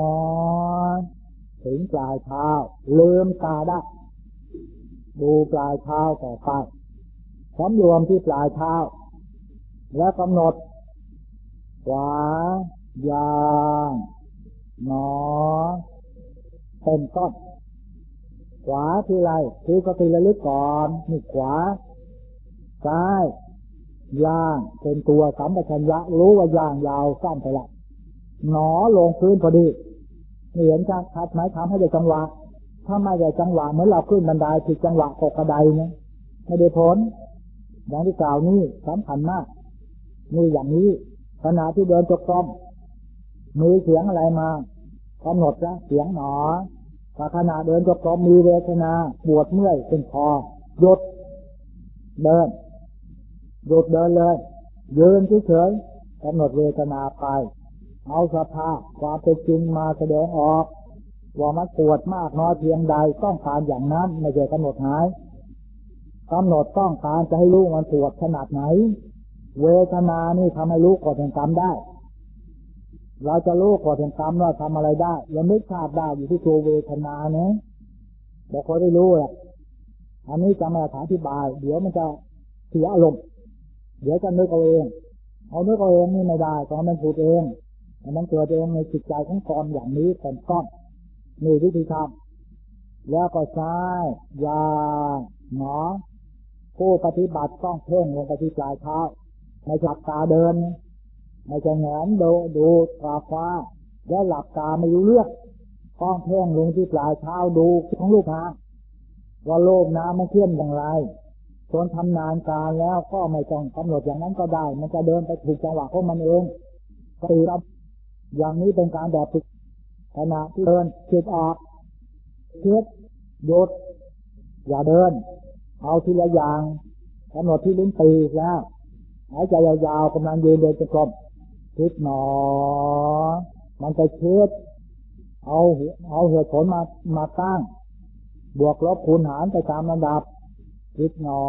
ถึงปลายเท้าลืมตาได้ดูปลายเท้าต่อไปสำรวมที่ปลายเท้าและกำหนดขวายางหนอเป็นต้นขวาคืออะไรคือสติระลึกก่อนนี่ขวาซ้ายย่างเป็นตัวสัมปชัญญะรู้ว่าย่างยาวสั้นเท่าไหร่หนอลงพื้นพอดีเห็นชัดไหมทำให้ได้จังหวะถ้าไม่ได้จังหวะเหมือนเราขึ้นบันไดผิดจังหวะตกกระไดเนี่ยไม่ได้ผลอย่างที่กล่าวนี้สำคัญมากนี่อย่างนี้ขณะที่เดินจงกรมมีเสียงอะไรมากำหนดนะเสียงหนอถ้าขณะเดินจงกรมมีเวทนาปวดเมื่อยเป็นคอหยุดเดินเลยยืนเฉยๆกำหนดเวทนาไปเอาสภาพความเป็นจริงมาแสดงออกว่ามันปวดมากน้อยเพียงใดต้องการอย่างนั้นไม่ใช่กำหนดหายกำหนดต้องการจะให้รู้มันปวดขนาดไหนเวทนานี่ทำให้รู้กฎแห่งกรรมได้เราจะรู้กฎแห่งกรรมว่าทำอะไรได้ยังนึกชาติได้อยู่ที่ตัวเวทนาเนี่ยบอกเขาได้รู้แหละอันนี้จะมาอธิบายเดี๋ยวมันจะเสียอารมณ์เดี๋ยวจะนึกเอาเองนึกเอาเองนี่ไม่ได้ต้องมันพูดเองมันเกิดเองในจิตใจของตนอย่างนี้เป็นต้นนี่วิธีทำแล้วก็ซ้ายยาหนอผู้ปฏิบัติต้องเพ่งลงไปที่ปลายเท้าในหลับตาเดินไม่จะแงนดูตาฟ้าแล้วหลับตาไม่รู้เรื่องต้องเพ่งลงที่ปลายเท้าดูของลูกหาว่าโลกน้ำมันเคลื่อนอย่างไรจนทำนานการแล้วก็ไม่ต้องกำหนดอย่างนั้นก็ได้มันจะเดินไปถูกจังหวะของมันเองตีรับอย่างนี้เป็นการแบบฝึกขณะที่เดินจิตออกคิดหยุดอย่าเดินเอาทีละอย่างกำหนดที่ลิ้นปีแล้วหายใจยาวๆกำลังยืนเดินจงกรมคิดหนอมันจะคิดเอาเหตุผลมาตั้งบวกลบคูณหารไปตามลำดับคิดหนอ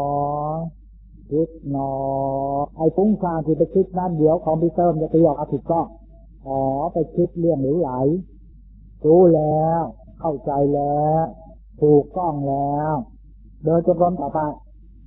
ไอ้ฟุ้งซ่านที่ไปคิดนั่นเดี๋ยวคอมพิวเตอร์จะตีออกถูกต้องไปคิดเรื่องหรือไหลรู้แล้วเข้าใจแล้วถูกต้องแล้วเดินจงกรมต่อไป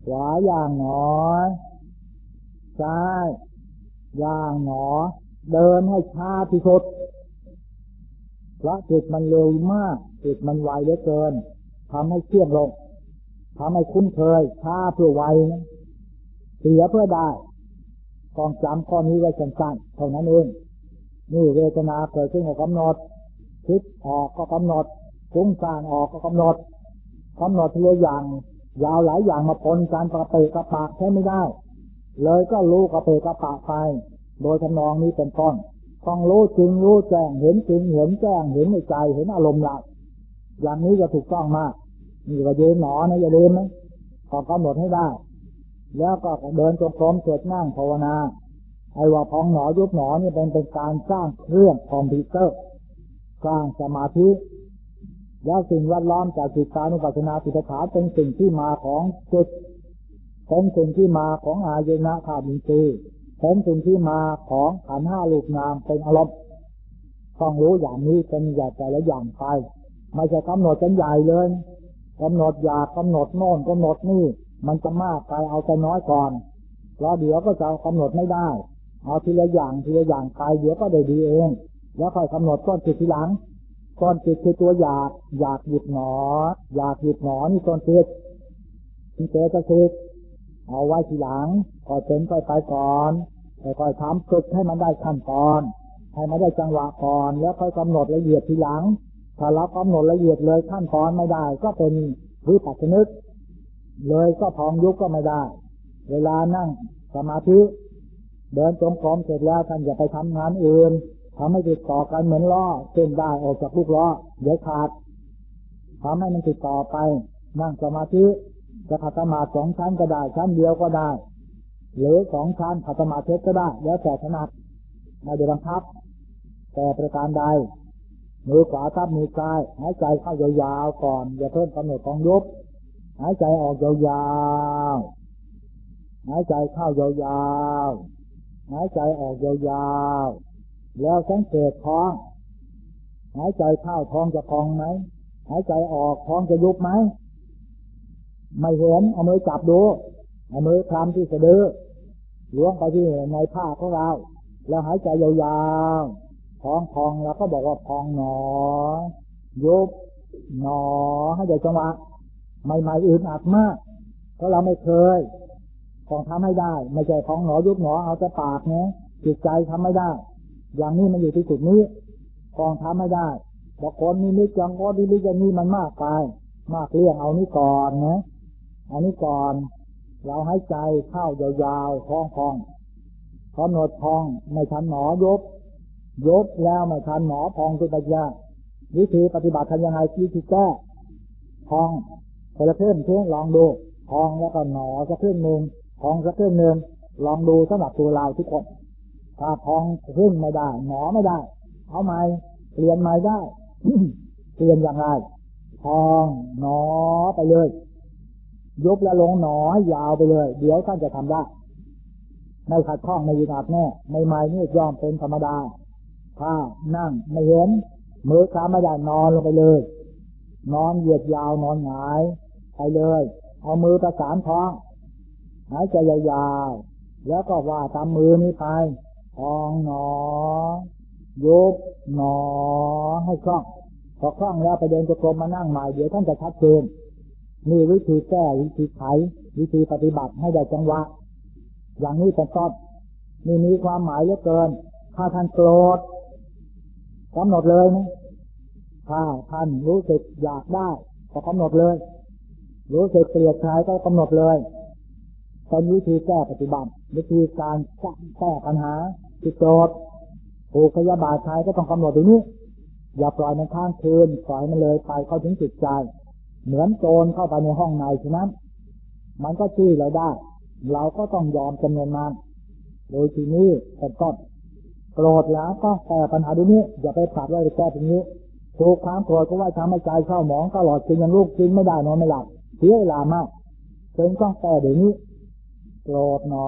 ขวาอย่างหนอซ้ายอย่างหนอเดินให้ช้าที่สุดเพราะจิตมันเร็วมากจิตมันไวเหลือเกินทำให้เชื่อมลงทำให้คุ้นเคยช้าเพื่อไวเสียเพื่อได้ต้องจำข้อนี้ไว้สั้นๆเท่านั้นเองนี่เวทนาเกิดขึ้นก็กำหนดคิดออกก็กำหนดฟุ้งซ่านออกก็กำหนดทีละอย่างยาวหลายอย่างมาปนการกระเปะกระปากใช้ไม่ได้เลยก็รู้กระเปะกระปากไปโดยทำนองนี้เป็นต้นต้องรู้จริงรู้แจ้งเห็นจริงเห็นแจ้งเห็นในใจเห็นอารมณ์เราอย่างนี้จะถูกต้องมากนี่ก็ยืนหนอนะอย่าลืมนะต้องกำหนดให้ได้แล้วก็เดินจงกรมสวดนั่งภาวนาไอ้ว่าพองหนอยุบหนอนี่เป็นการสร้างเครื่องคอมพิวเตอร์สร้างสมาธิแล้วสิ่งแวดล้อมจากจิตตานุปัสสนาติฏฐานเป็นสิ่งที่มาของจิตเป็นสิ่งที่มาของอายนะธาตุอินทรีย์เป็นสิ่งที่มาของขันธ์ห้ารูปนามเป็นอารมณ์ต้องรู้อย่างนี้เป็นอย่างแต่ละอย่างไปไม่ใช่กำหนดเป็นใหญ่เลยกำหนดอยากกำหนดโน่นกำหนดนี่มันจะมากไปเอาแต่น้อยก่อนแล้วเดี๋ยวก็จะกำหนดไม่ได้เอาทีละอย่างไปเดี๋ยวก็ได้ดีเองแล้วค่อยกำหนดก้อนจิตทีหลังก้อนจิตคือตัวอยากหยุดหนอนี่ก้อนจิตที่เจตสิกเอาไว้ทีหลังก็เป็นไปก่อนค่อยๆทำฝึกให้มันได้ขั้นตอนให้มันได้จังหวะก่อนแล้วค่อยกำหนดละเอียดทีหลังถ้าเรากำหนดละเอียดเลยขั้นตอนไม่ได้ก็เป็นวิปัสสนึกเลยก็พองยุบก็ไม่ได้เวลานั่งสมาธิเดินจงกรมเสร็จแล้วท่านอย่าไปทำงานอื่นทำให้ติดต่อกันเหมือนล้อเส้นได้ออกจากลูกล้อเดี๋ยวขาดทำให้มันติดต่อไปนั่งสมาธิจะขัดสมาธิ2 ชั้นก็ได้ชั้นเดียวก็ได้หรือ2 ชั้นขัดสมาธิก็ได้แล้วแต่ถนัดไม่ได้บังคับแต่ประการใดมือขวาทับมือซ้ายหายใจเข้ายาวๆก่อนอย่าเพิ่มกำหนดของยุบหายใจออกยาวๆหายใจเข้ายาวๆหายใจออกยาวๆแล้วสังเกตท้องหายใจเข้าท้องจะพองไหมหายใจออกท้องจะยุบไหมไม่เห็นเอามือจับดูเอามือคลำที่สะดือล้วงไปที่ในผ้าของเราแล้วหายใจยาวๆท้องพองเราก็บอกว่าพองหนอยุบหนอให้ได้จังหวะใหม่ๆอึดอัดมากเพราะเราไม่เคยต้องทำให้ได้ไม่ใช่พองหนอยุบหนอเอาแต่ปากนะจิตใจทำไม่ได้อย่างนี้มันอยู่ที่จุดนี้ต้องทำไม่ได้บางคนนิดๆจังก็นิดๆอย่างนี้มันมากไปมากเรื่องเอานี่ก่อนนะอันนี้ก่อนเราหายใจเข้ายาวๆท้องพองกำหนดพองไม่ทันหนอยุบแล้วไม่ทันหนอพองคือปัญญาวิธีปฏิบัติทำยังไงวิธีแก้พองคนละเพิ่มลองดูพองแล้วก็หนอสักครึ่งนึงพองสักครึ่งนึงลองดูสำหรับตัวเราทุกคนถ้าพองครึ่งไม่ได้หนอไม่ได้เอาใหม่เปลี่ยนใหม่ได้ เปลี่ยนอย่างไรพองหนอไปเลยยุบแล้วลงหนอยาวไปเลยเดี๋ยวท่านจะทำได้ไม่ขัดข้องไม่ยึดอัดแน่ใหม่ๆนี่ย่อมเป็นธรรมดาถ้านั่งไม่เห็นมือขาไม่ได้นอนลงไปเลยนอนเหยียดยาวนอนหงายไปเลยเอามือประสานท้องหายใจยาวๆแล้วก็ว่าตามมือนี้ไปพองหนอยุบหนอให้คล่องพอคล่องแล้วไปเดินจงกรมมานั่งใหม่เดี๋ยวท่านจะชัดเจนนี่วิธีแก้วิธีไขวิธีปฏิบัติให้ได้จังหวะอย่างนี้เป็นต้นนี่มีความหมายเหลือเกินถ้าท่านโกรธกำหนดเลยนะถ้าท่านรู้สึกอยากได้ก็กำหนดเลยรู้สึกเกลียดใครก็กำหนดเลยเป็นวิธีแก้ปฏิบัติวิธีการแก้ปัญหาที่โกรธถูกพยาบาทใครก็ต้องกำหนดตรงนี้อย่าปล่อยมันข้างคืนปล่อยมันเลยไปเข้าถึงจิตใจเหมือนโจรเข้าไปในห้องในฉะนั้นมันก็จี้เราได้เราก็ต้องยอมจำนวนนั้นโดยที่นี้เป็นต้นโกรธแล้วก็แก้ปัญหาตรงนี้อย่าไปผลักไว้แก้ตรงนี้ถูกความโกรธก็ว่าทำให้ใจเศร้าหมองตลอดคืนยังลูกกินไม่ได้นอนไม่หลับเสียเวลามากจึงต้องแก้เดี๋ยวนี้โกรธหน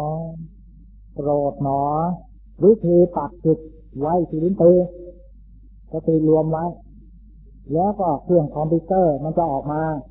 อวิธีปักจิตไว้ที่ลิ้นปีสติรวมไว้แล้วก็เครื่องคอมพิวเตอร์มันจะออกมา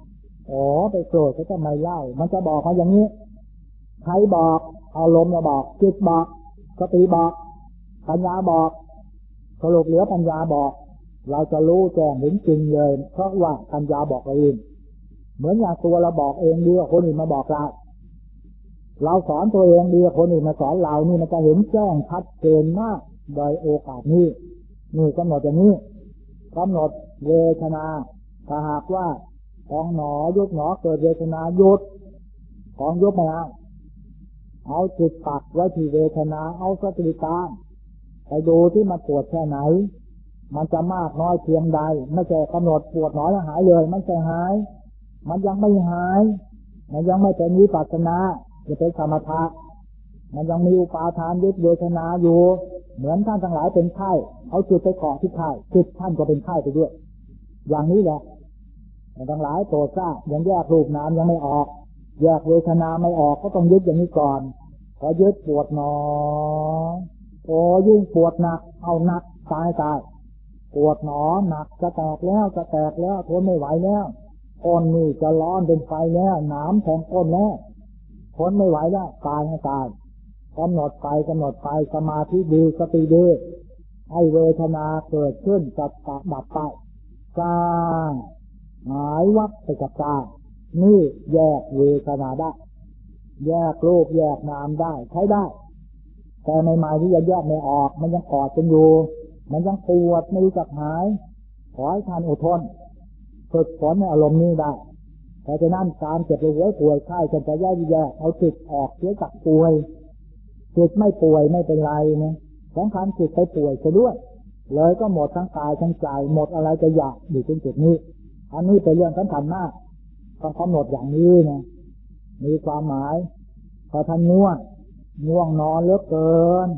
อ๋อไปโกรธเขาจะไม่เล่ามันจะบอกมาอย่างนี้ใครบอกอารมณ์บอกจิตบอกสติบอกปัญญาบอกสรุปเหลือปัญญาบอกเราจะรู้แจ้งเห็นจริงเลยเพราะว่าปัญญาบอกเราเองเหมือนอย่างตัวเราบอกเองดีกว่าคนอื่นมาบอกเราสอนตัวเองดีกว่าคนอื่นมาสอนเรานี่มันจะเห็นแจ้งชัดเจนมากโดยโอกาสนี้นี่กำหนดอย่างนี้กำหนดเวทนาถ้าหากว่าของหนอยุบหนอเกิดเวทนาหยุดของยุบไม่เอาจิตปักไว้ที่เวทนาเอาสติตามไปดูที่มันปวดแค่ไหนมันจะมากน้อยเพียงใดไม่ใช่กำหนดปวดหนอแล้วหายเลยมันจะหายมันยังไม่หายมันยังไม่เป็นวิปัสสนาจะเป็นสมถะมันยังมีอุปาทานยึดเวทนาอยู่เหมือนท่านทั้งหลายเป็นไข้เอาจิตไปเกาะที่ไข้จิตท่านก็เป็นไข้ไปด้วยอย่างนี้แหละทั้งหลายโปรดทราบยังแยกรูปนามยังไม่ออกแยกเวทนาไม่ออกก็ต้องยึดอย่างนี้ก่อนพอยึดปวดหนอโอ้ยิ่งปวดหนักเอาหนักตายปวดหนอหนักจะแตกแล้วทนไม่ไหวแล้วก้นนี่จะร้อนเป็นไฟแล้วหนามแทงก้นแล้วทนไม่ไหวแล้วตายให้ตายกำหนดไปสมาธิดีสติดีให้เวทนาเกิดขึ้นจะดับไปกาหายวับไปกับกานี่แยกเวทนาได้แยกรูปแยกนามได้ใช้ได้แต่ใหม่ๆที่ยังแยกไม่ออกมันยังกอดกันอยู่มันยังปวดไม่รู้จักหายขอให้ท่านอดทนฝึกฝนในอารมณ์นี้ได้เพราะฉะนั้นการเจ็บป่วยไข้จะแยกเอาจิตออกเสียจากป่วยจิตไม่ป่วยไม่เป็นไรนะสำคัญจิตไปป่วยจะด้วยเลยก็หมดทั้งกายทั้งใจหมดอะไรจะอยากอยู่ตรงจุดนี้อันนี้เป็นเรื่องสำคัญมากต้องกำหนดอย่างนี้นะมีความหมายพอท่านง่วงนอนเหลือเกิน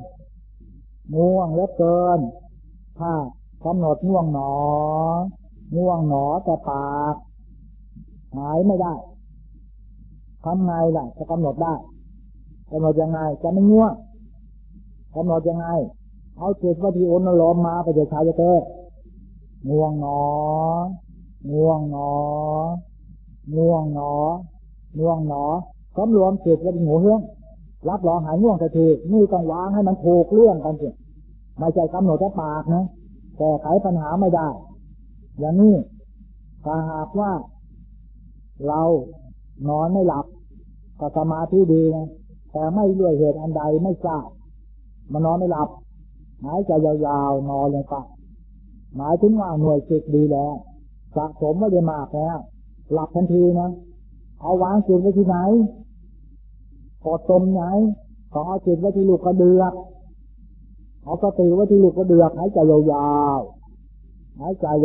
ถ้ากำหนดง่วงหนอแต่ปากหายไม่ได้ทำไงล่ะจะกำหนดได้กำหนดยังไงจะไม่ง่วงกำหนดยังไงเอาจิตว่าที่อนลมมาไปเดี๋ยวชายจะเตะง่วงหนอสำรวมจิตไว้ที่หูเฮื้องรับรองหายง่วงทันทีนี่ต้องวางให้มันถูกเรื่องกันสิไม่ใช่กำหนดแต่ปากนะแก้ไขปัญหาไม่ได้อย่างนี้ถ้าหากว่าเรานอนไม่หลับก็สมาธิดีนะแต่ไม่ด้วยเหตุอันใดไม่ทราบมันนอนไม่หลับหายใจยาวๆนอนลงไปหมายถึงว่าหน่วยจิตดีแล้วสะสมไม่ได้มากแล้วหลับทันทีนะเอาวางจิตไว้ที่ไหนกดตมไหนขอเอาจิตไว้ที่ลูกกระเดือกเอาสติไว้ที่ลูกกระเดือกหายใจยาวๆ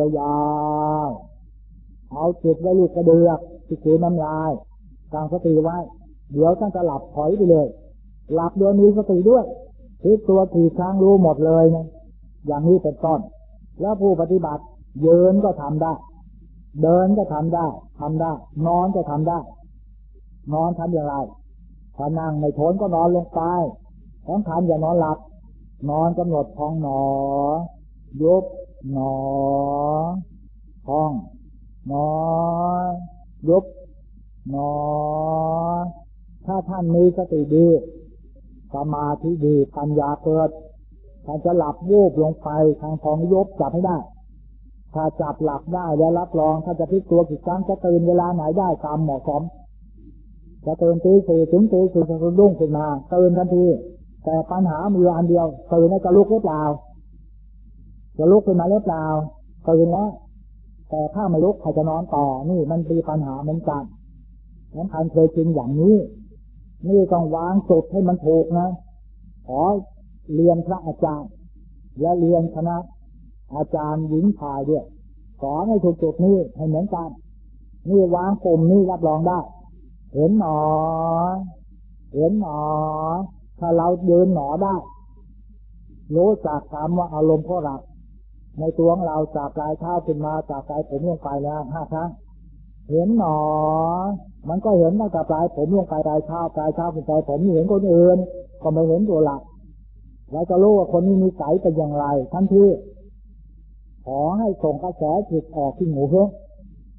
เอาจิตไว้ลูกกระเดือกที่ขืนน้ำลายกางสติไว้เดี๋ยวท่านจะหลับถอยไปเลยหลับโดยมีสติด้วยพลิกตัวขี่ช้างรู้หมดเลยนะอย่างนี้เป็นต้นแล้วผู้ปฏิบัติยืนก็ทำได้เดินก็ทำได้นอนก็ทำได้นอนทำอย่างไรถ้านั่งไม่ทนก็นอนลงไปต้องทำอย่านอนหลับนอนกำหนดพองหนอยุบหนอพองหนอยุบหนอถ้าท่านมีสติดีสมาธิดีปัญญาเกิดท่านจะหลับวูบลงไปทางพองยุบจับให้ได้ถ้าจับหลับได้แล้วรับรองถ้าจะพลิกตัวกี่ครั้งจะตื่นเวลาไหนได้ตามเหมาะสมจะตื่นตี 4ถึงตี 4จะรุ่งขึ้นมาตื่นทันทีแต่ปัญหามีอันเดียวตื่นแล้วจะลุกหรือเปล่าจะลุกขึ้นมาหรือเปล่าตื่นแล้วแต่ถ้าไม่ลุกใครจะนอนต่อนี่มันมีปัญหาเหมือนกันงั้นท่านเคยจริงอย่างนี้นี่ต้องวางจุดให้มันถูกนะขอเรียนพระอาจารย์และเรียนคณะอาจารย์หญิงชายด้วยขอให้ถูกจุดนี้ให้เหมือนกันนี่วางปุ่มนี่รับรองได้เห็นหนอถ้าเราเดินหนอได้รู้จักคำว่าอารมณ์เพราะหลักในตัวของเราจากปลายเท้าขึ้นมาจากปลายผมลงไปแล้ว5 ครั้งเห็นหนอมันก็เห็นตั้งแต่ปลายผมลงไปปลายเท้าขึ้นไปผมเห็นคนอื่นก็ไม่เห็นตัวหลักเราจะรู้ว่าคนนี้มีนิสัยเป็นอย่างไรทันทีขอให้ส่งกระแสจิตออกที่หูเฮื้อง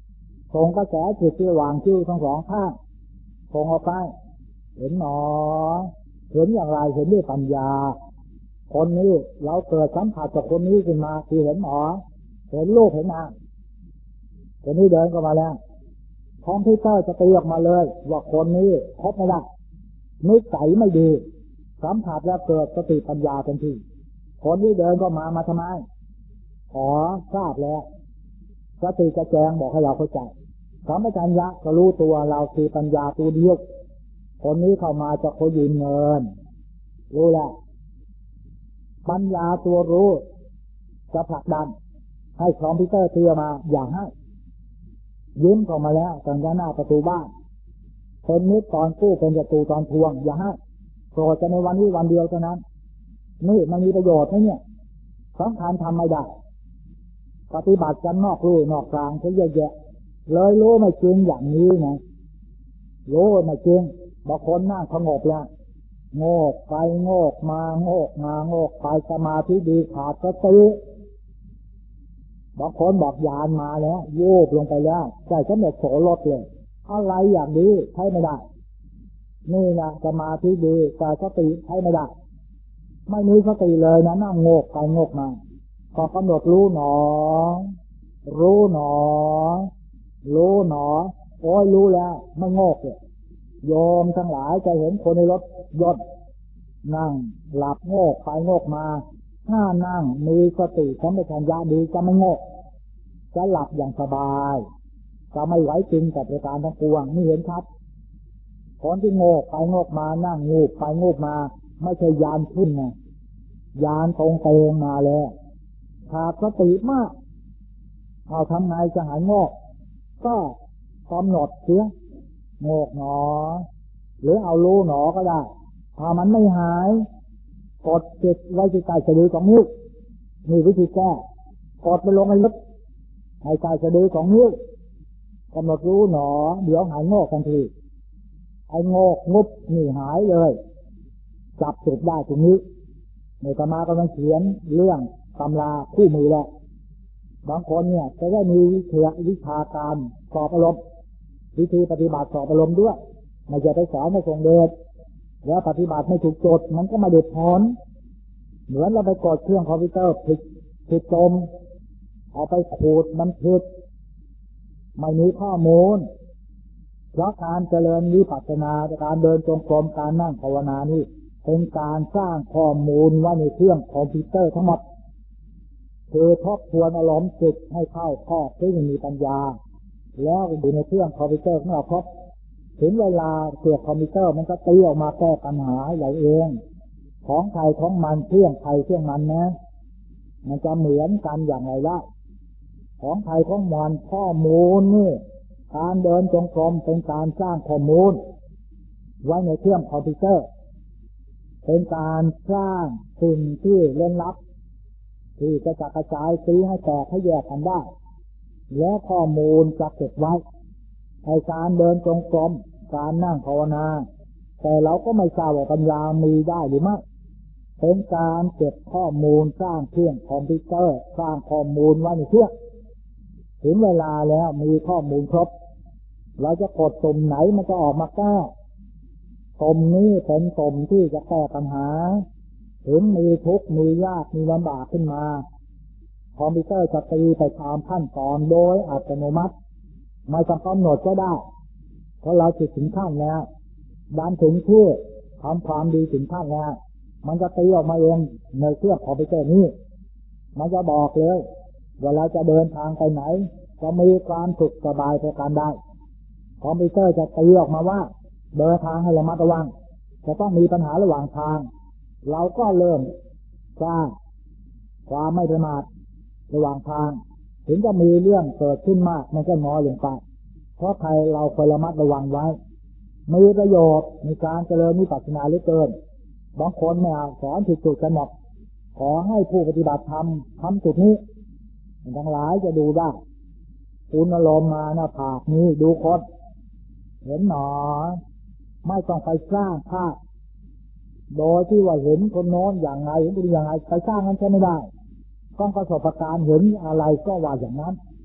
ส่งกระแสจิตที่วางคิ้วทั้งสองข้างส่งออกไปเห็นหนอเห็นอย่างไรเห็นด้วยปัญญาคนนี้เราเกิดสัมผัสกับคนนี้ขึ้นมาคือเห็นหนอเห็นลูกเห็นนางคนนี้เดินเข้ามาแล้วคอมพิวเตอร์จะตีออกมาเลยว่าคนนี้คบไม่ได้นิสัยไม่ดีสัมผัสแล้วเกิดสติปัญญาทันทีคนที่เดินเข้ามาทำไมขอทราบแล้วสติจะแจงบอกให้เราเข้าใจสัมปชัญญะก็รู้ตัวเราคือปัญญาตัวเดียวคนนี้เข้ามาจะขอยืมเงินรู้แล้วปัญญาตัวรู้จะผลักดันให้คอมพิวเตอร์เตือมาอย่างให้ยืมเข้ามาแล้วตอนหน้าประตูบ้านเป็นมิตรตอนกู้เป็นศัตรูตอนทวงอย่าให้โปรดจะในวันนี้วันเดียวเท่านั้นนี่มันมีประโยชน์ไหมเนี่ยสำคัญทำไม่ได้ปฏิบัติกันนอกลู่นอกกลางเขาเยอะแยะเลยรู้ไม่จริงอย่างนี้ไงรู้ไม่จริงบางคนนั่งสงบแล้วโงกไปโงกมาโงกมาโงกไปสมาธิดีขาดสติบางคนบอกยานมาแล้วโยบลงไปแล้วใจก็เหมือนโสรถเลยอะไรอย่างนี้ใช้ไม่ได้นี่นะสมาธิดีแต่สติใช้ไม่ได้ไม่มีสติเลยนะนั่งโงกไปโงกมาพอกำหนดรู้หนอรู้หนอรู้หนอโอ้ยรู้แล้วไม่โงกเลยโยมทั้งหลายจะเห็นคนในรถยนต์นั่งหลับโงกไปโงกมาถ้านั่งมีสติสัมปชัญญะดีจะไม่โงกจะหลับอย่างสบายจะไม่ไหวจริงกับประการทั้งปวงนี่เห็นครับคนที่โงกไปโงกมานั่งงูไปงูมาไม่ใช่ยานขึ้นไงยานตรงเตงมาแล้วขาดสติมากเอาทำไงจะหายโงกก็กำหนดเสียโงกหนอหรือเอารู้หนอก็ได้ถ้ามันไม่หายกดจิตไว้ที่ใต้สะดือของนิ้วนี่วิธีแก้กดไปลงให้ลึกให้ใต้สะดือของนิ้วกำหนดรู้หนอเดี๋ยวหายโงกทันทีไอ้โงกงุบนี่หายเลยจับจุดได้ตรงนี้ในธรรมะกำลังเขียนเรื่องตำราคู่มือแล้วบางคนเนี่ยจะได้มีวิชาการสอบอารมณ์วิธีปฏิบัติสอบอารมณ์ด้วยไม่จะไปสอนไม่ส่งเดชแล้วปฏิบัติไม่ถูกโจทย์มันก็มาเดือดร้อนเหมือนเราไปกดเครื่องคอมพิวเตอร์ผิดจมเอาไปขูดมันผิดไม่มีข้อมูลเพราะการเจริญวิปัสสนาการเดินจงกรมการนั่งภาวนานี่เป็นการสร้างข้อมูลไว้ในเครื่องคอมพิวเตอร์ทั้งหมดคือทบทวนอารมณ์จิตให้เข้าข้อที่มีปัญญาแล้วอยู่ในเครื่องคอมพิวเตอร์ของเราครบถึงเวลาเกี่ยวคอมพิวเตอร์มันก็ตีออกมาแก้ปัญหาเราเองของใครของมันเครื่องใครเครื่องมันนะมันจะเหมือนกันอย่างไรล่ะของใครของมันข้อมูลนี่การเดินจงกรมเป็นการสร้างข้อมูลไว้ในเครื่องคอมพิวเตอร์เป็นการสร้างสิ่งที่เล่นลับที่จะกระจายตีให้แตกให้แยกกันได้และข้อมูลจะเก็บไว้ในการเดินจงกรมการนั่งภาวนาแต่เราก็ไม่ทราบว่าปัญญามีได้หรือไม่เป็นการเก็บข้อมูลสร้างเครื่องคอมพิวเตอร์สร้างข้อมูลไว้ในเครื่องถึงเวลาแล้วมีข้อมูลครบเราจะกดตุ่มไหนมันจะออกมาแก้ตุ่มนี้เป็นตุ่มที่จะแก้ปัญหาถึงมีทุกข์มียากมีลำบากขึ้นมาคอมพิวเตอร์จะตีไปตามขั้นตอนโดยอัตโนมัติไม่ต้องกำหนดก็ได้เพราะเราจิตถึงขั้นแล้วดันถึงที่ทำความดีถึงขั้นแล้วมันจะตีออกมาเองในเครื่องคอมพิวเตอร์นี้มันจะบอกเลยว่าเราจะเดินทางไปไหนจะมีความสุขสบายประการใดคอมพิวเตอร์จะตีออกมาว่าเดินทางให้ระมัดระวังจะต้องมีปัญหาระหว่างทางเราก็เริ่มสร้างความไม่ประมาทระหว่างทางถึงจะมีเรื่องเกิดขึ้นมากมันก็น้อยลงไปเพราะใครเราคอยระมัดระวังไว้มีประโยชน์ในการเจริญวิปัสสนาเหลือเกินบางคนไม่เอาสอนผิดจุดกันหมดขอให้ผู้ปฏิบัติทำจุดนี้ทั้งหลายจะดูได้คุณอารมณ์มาหน้าผากนี้ดูคนเห็นหนอไม่ต้องไปสร้างภาพโดยที่ว่าเห็นคนโน้นอย่างไรเห็นคนอย่างไรไปสร้างนั้นใช่ไม่ได้ต้องประสบการณ์เห็นอะไรก็ว่าอย่างนั้น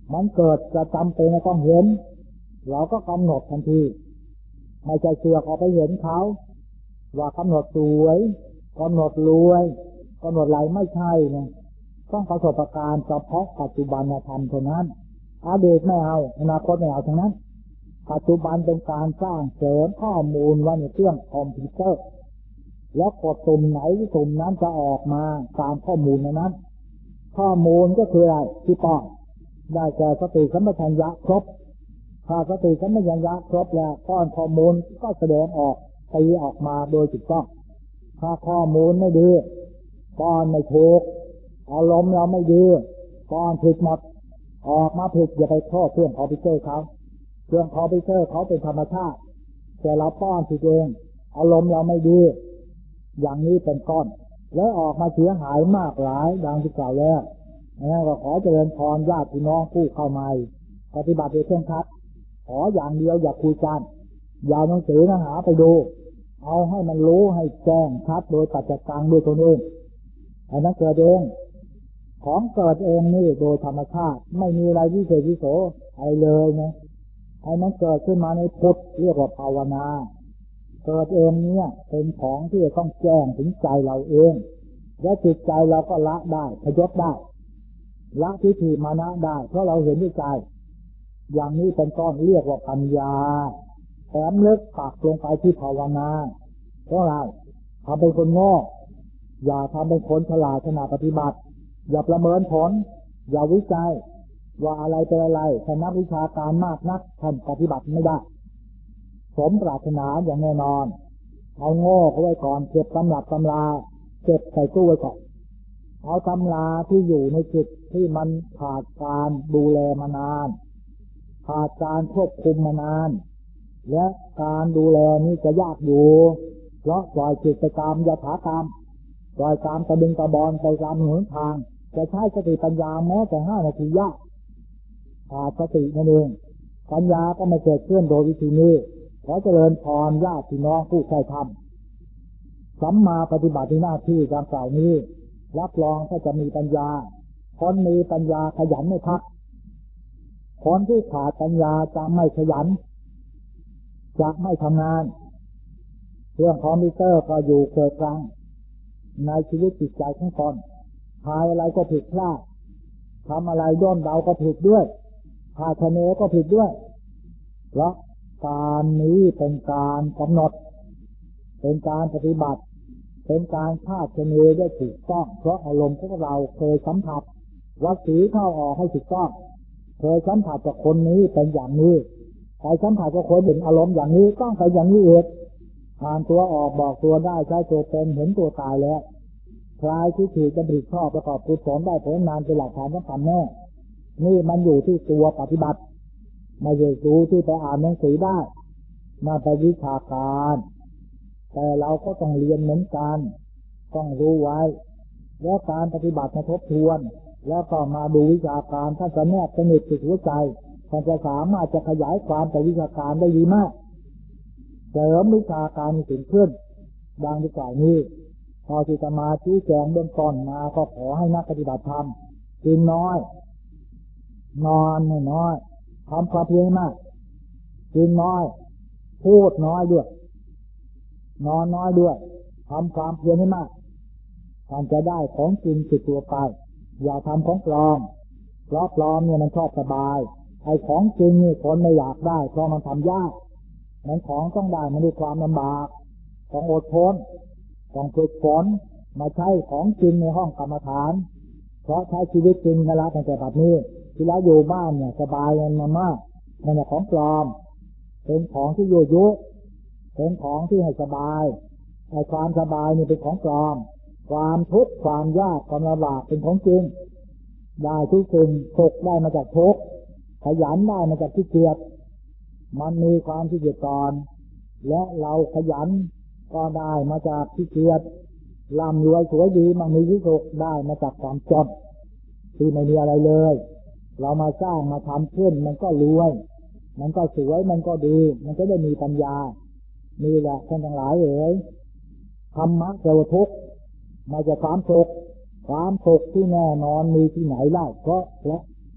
มันเกิดจะจำเป็นต้องเห็นเราก็กำหนดทันทีไม่ใช่เสือกออกไปเห็นเขาว่ากำหนดสวยกำหนดรวยกำหนดอะไรไม่ใช่นะต้องประสบการณ์เฉพาะปัจจุบันธรรมเท่านั้นอดีตไม่เอาอนาคตไม่เอาทั้งนั้นปัจจุบันเป็นการสร้างเสริมข้อมูลไว้ในเครื่องคอมพิวเตอร์แล้วกดตุ่มไหนตุ่มนั้นจะออกมาตามข้อมูลนั้นข้อมูลก็คืออะไรที่ต้องได้แก่สติสัมปชัญญะครบถ้าสติสัมปชัญญะครบแล้วก้อนข้อมูลก็แสดงออกตีออกมาโดยถูกต้องถ้าข้อมูลไม่ดีก้อนไม่ถูกอารมณ์เราไม่ดีก้อนผิดหมดออกมาผิดอย่าไปโทษเครื่องคอมพิวเตอร์เขาเครื่องคอมพิวเตอร์เขาเป็นธรรมชาติแต่เราป้อนผิดเองอารมณ์เราไม่ดีอย่างนี้เป็นก้อนแล้วออกมาเสียหายมากหลายดังที่กล่าวแล้วนั่นก็ขอเจริญพรญาติพี่น้องผู้เข้ามาปฏิบัติโดยเคร่งครัดขออย่างเดียวอย่าคุยกันอย่าหนังสือเนื้อหาไปดูเอาให้มันรู้ให้แจ้งชัดโดยปัจจัยกลางด้วยตนเองอันนั้นเกิดเองของเกิดเองนี่โดยธรรมชาติไม่มีอะไรวิเศษวิโสอะไรเลยนะไอ้นั้นเกิดขึ้นมาในพุทธเรียกว่าภาวนาเกิดเองเนี่ยเป็นของที่จะต้องแจ้งถึงใจเราเองและจิตใจเราก็ละได้พยศได้ละทิฏฐิมานะได้เพราะเราเห็นด้วยใจอย่างนี้เป็นต้นเรียกว่าปัญญาแถมลึกปักลงไปที่ภาวนาเพราะอะไรทำเป็นคนโง่อย่าทำเป็นคนฉลาดขณะปฏิบัติอย่าประเมินผลอย่าวิจัยว่าอะไรเป็นอะไรถ้านักวิชาการมากนักท่านปฏิบัติไม่ได้สมปรารถนาอย่างแน่นอนเอาโง่เขาไว้ก่อนเก็บตำรับตำราเก็บใส่ตู้ไว้ก่อนเอาตำราที่อยู่ในจุดที่มันขาดการดูแลมานานขาดการควบคุมมานานและการดูแลนี้จะยากอยู่เพราะปล่อยจิตไปตามยถากรรมปล่อยตามกระดึงกระบอนไปตามหนทางจะใช้สติปัญญาแม้แต่5 นาทียากขาดสตินั่นเองปัญญาก็ไม่เกิดขึ้นโดยวิธีนี้ขอเจริญพรญาติพี่น้องผู้ใคร่ธรรมสัมมาปฏิบัติหน้าที่ดังกล่าวนี้รับรองถ้าจะมีปัญญาคนมีปัญญาขยันไม่พักคนที่ขาดปัญญาจะไม่ขยันจะไม่ทำงานเรื่องคอมพิวเตอร์ก็อยู่เกิดกลางในชีวิตจิตใจของตนทายอะไรก็ผิดพลาดทำอะไรย่นเดาก็ผิดด้วยพาชเนก็ผิดด้วยเพราะการนี้เป็นการกำหนดเป็นการปฏิบัติเป็นการคาดคะเนได้ถูกต้องเพราะอารมณ์ของเราเคยสัมผัสวัดสีเข้าออกให้ถูกต้องเคยสัมผัสกับคนนี้เป็นอย่างนี้ใครสัมผัสกับคนเห็นอารมณ์อย่างนี้ต้องไปอย่างนี้เองผ่านตัวออกบอกตัวได้ใช้ตัวเป็นเห็นตัวตายแล้วคลายที่ถือจะบริชอบประกอบกุศลได้ผลนานเป็นหลักฐานสำคัญแน่นี่มันอยู่ที่ตัวปฏิบัติไม่ใช่รู้ที่ไปอ่านหนังสือได้มาไปวิชาการแต่เราก็ต้องเรียนเหมือนกันต้องรู้ไว้แล้วการปฏิบัติมาทบทวนแล้วก็มาดูวิชาการถ้าจะแนบสนิทติดหัวใจท่านจะสามารถจะขยายความแต่วิชาการได้ดีมากเสริมวิชาการถึงขึ้นดังที่กล่าวนี้พอที่จะมาชี้แจงเบื้องต้นมาก็ขอให้นักปฏิบัติธรรมกินน้อยนอนน้อยทำความเพียรมากกินน้อยพูดน้อยด้วยนอนน้อยด้วยทำความเพียรให้มากท่านจะได้ของจริงติดตัวไปอย่าทำของปลอมเพราะปลอมเนี่ยมันชอบสบายไอ้ของจริงนี่คนไม่อยากได้เพราะมันทำยากมันของต้องได้มันด้วยความลำบากต้องอดทนต้องฝึกฝนมาใช้ของจริงในห้องกรรมฐานเพราะใช้ชีวิตจริงนะละตั้งแต่บัดนี้ที่เราอยู่บ้านเนี่ยสบายมันมากมันเป็นของปลอมเป็นของที่ยั่วยุเป็นของที่ให้สบายไอ้ความสบายนี่เป็นของปลอมความทุกข์ความยากความลำบากเป็นของจริงได้ทุกสิ่งสุขได้มาจากทุกข์ขยันได้มาจากขี้เกียจมันมีความขี้เกียจก่อนและเราขยันก็ได้มาจากขี้เกียจร่ำรวยสวยดีมันมีวิสุขได้มาจากความจนที่ไม่มีอะไรเลยเรามาสร้างมาทำขึ้นมันก็รวยมันก็สวยมันก็ดีมันก็ได้มีปัญญานี่แหละท่านทั้งหลายเอ๋ยธรรมะเกิดทุกข์มาจากความสุขที่แน่นอนมีที่ไหนเล่าเพราะ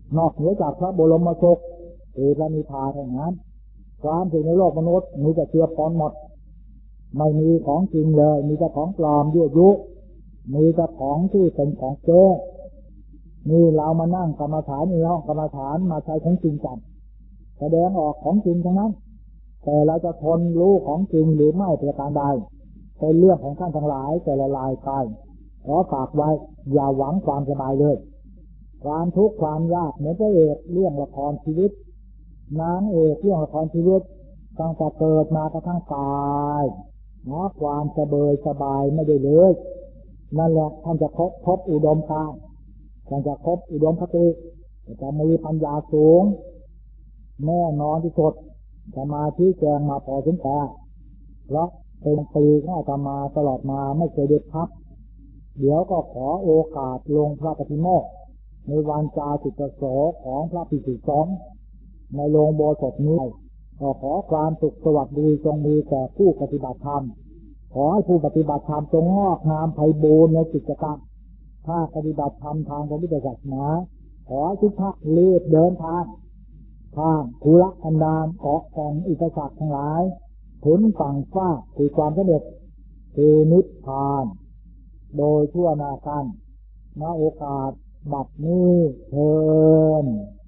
นอกเหนือจากพระบรมสุขคือพระนิพพานเท่านั้นความจริงในโลกมนุษย์มีแต่เชื่อปนหมดไม่มีของจริงเลยมีแต่ของปลอมยั่วยุมีแต่ของที่เป็นของเก๊นี่เรามานั่งกรรมฐานในห้องกรรมฐานมาใช้ของจริงกันแสดงออกของจริงทั้งนั้นแต่เราจะทนรู้ของจริงหรือไม่ประการใดเป็นเรื่องของท่านทั้งหลายแต่ละลายไปขอฝากไว้อย่าหวังความสบายเลยความทุกข์ความยากเหมือนพระเอกเรื่องละครชีวิตนางเอกเรื่องละครชีวิตตั้งแต่เกิดมากระทั่งตายความสบายไม่ได้เลยนั่นแหละท่านจะพบอุดมการณ์ท่านจะพบอุดมคติจะมีปัญญาสูงแน่นอนที่สุดสมาธิแจงมาพอถึงแต่เพราะเป็นปีของอาตมาตลอดมาไม่เคยได้พักเดี๋ยวก็ขอโอกาสลงพระปฏิโมกข์ในวันจาตุตโสของพระภิกษุสงฆ์ในโรงโบสถนี้ก็ขอความสุขสวัสดีจงมีแก่ผู้ปฏิบัติธรรมขอให้ผู้ปฏิบัติธรรมจงงอกงามไพบูรณ์ในกิจกรรมถ้าปฏิบัติธรรมทางพระพุทธศาสนาขอทุกท่านรีบเดินทางข้ามทุรกันดารเกาะของอุปสรรคทั้งหลายถึงฝั่งฟ้าคือความสำเร็จคือนิพพานโดยทั่วหน้ากันณโอกาสบัดนี้เถิด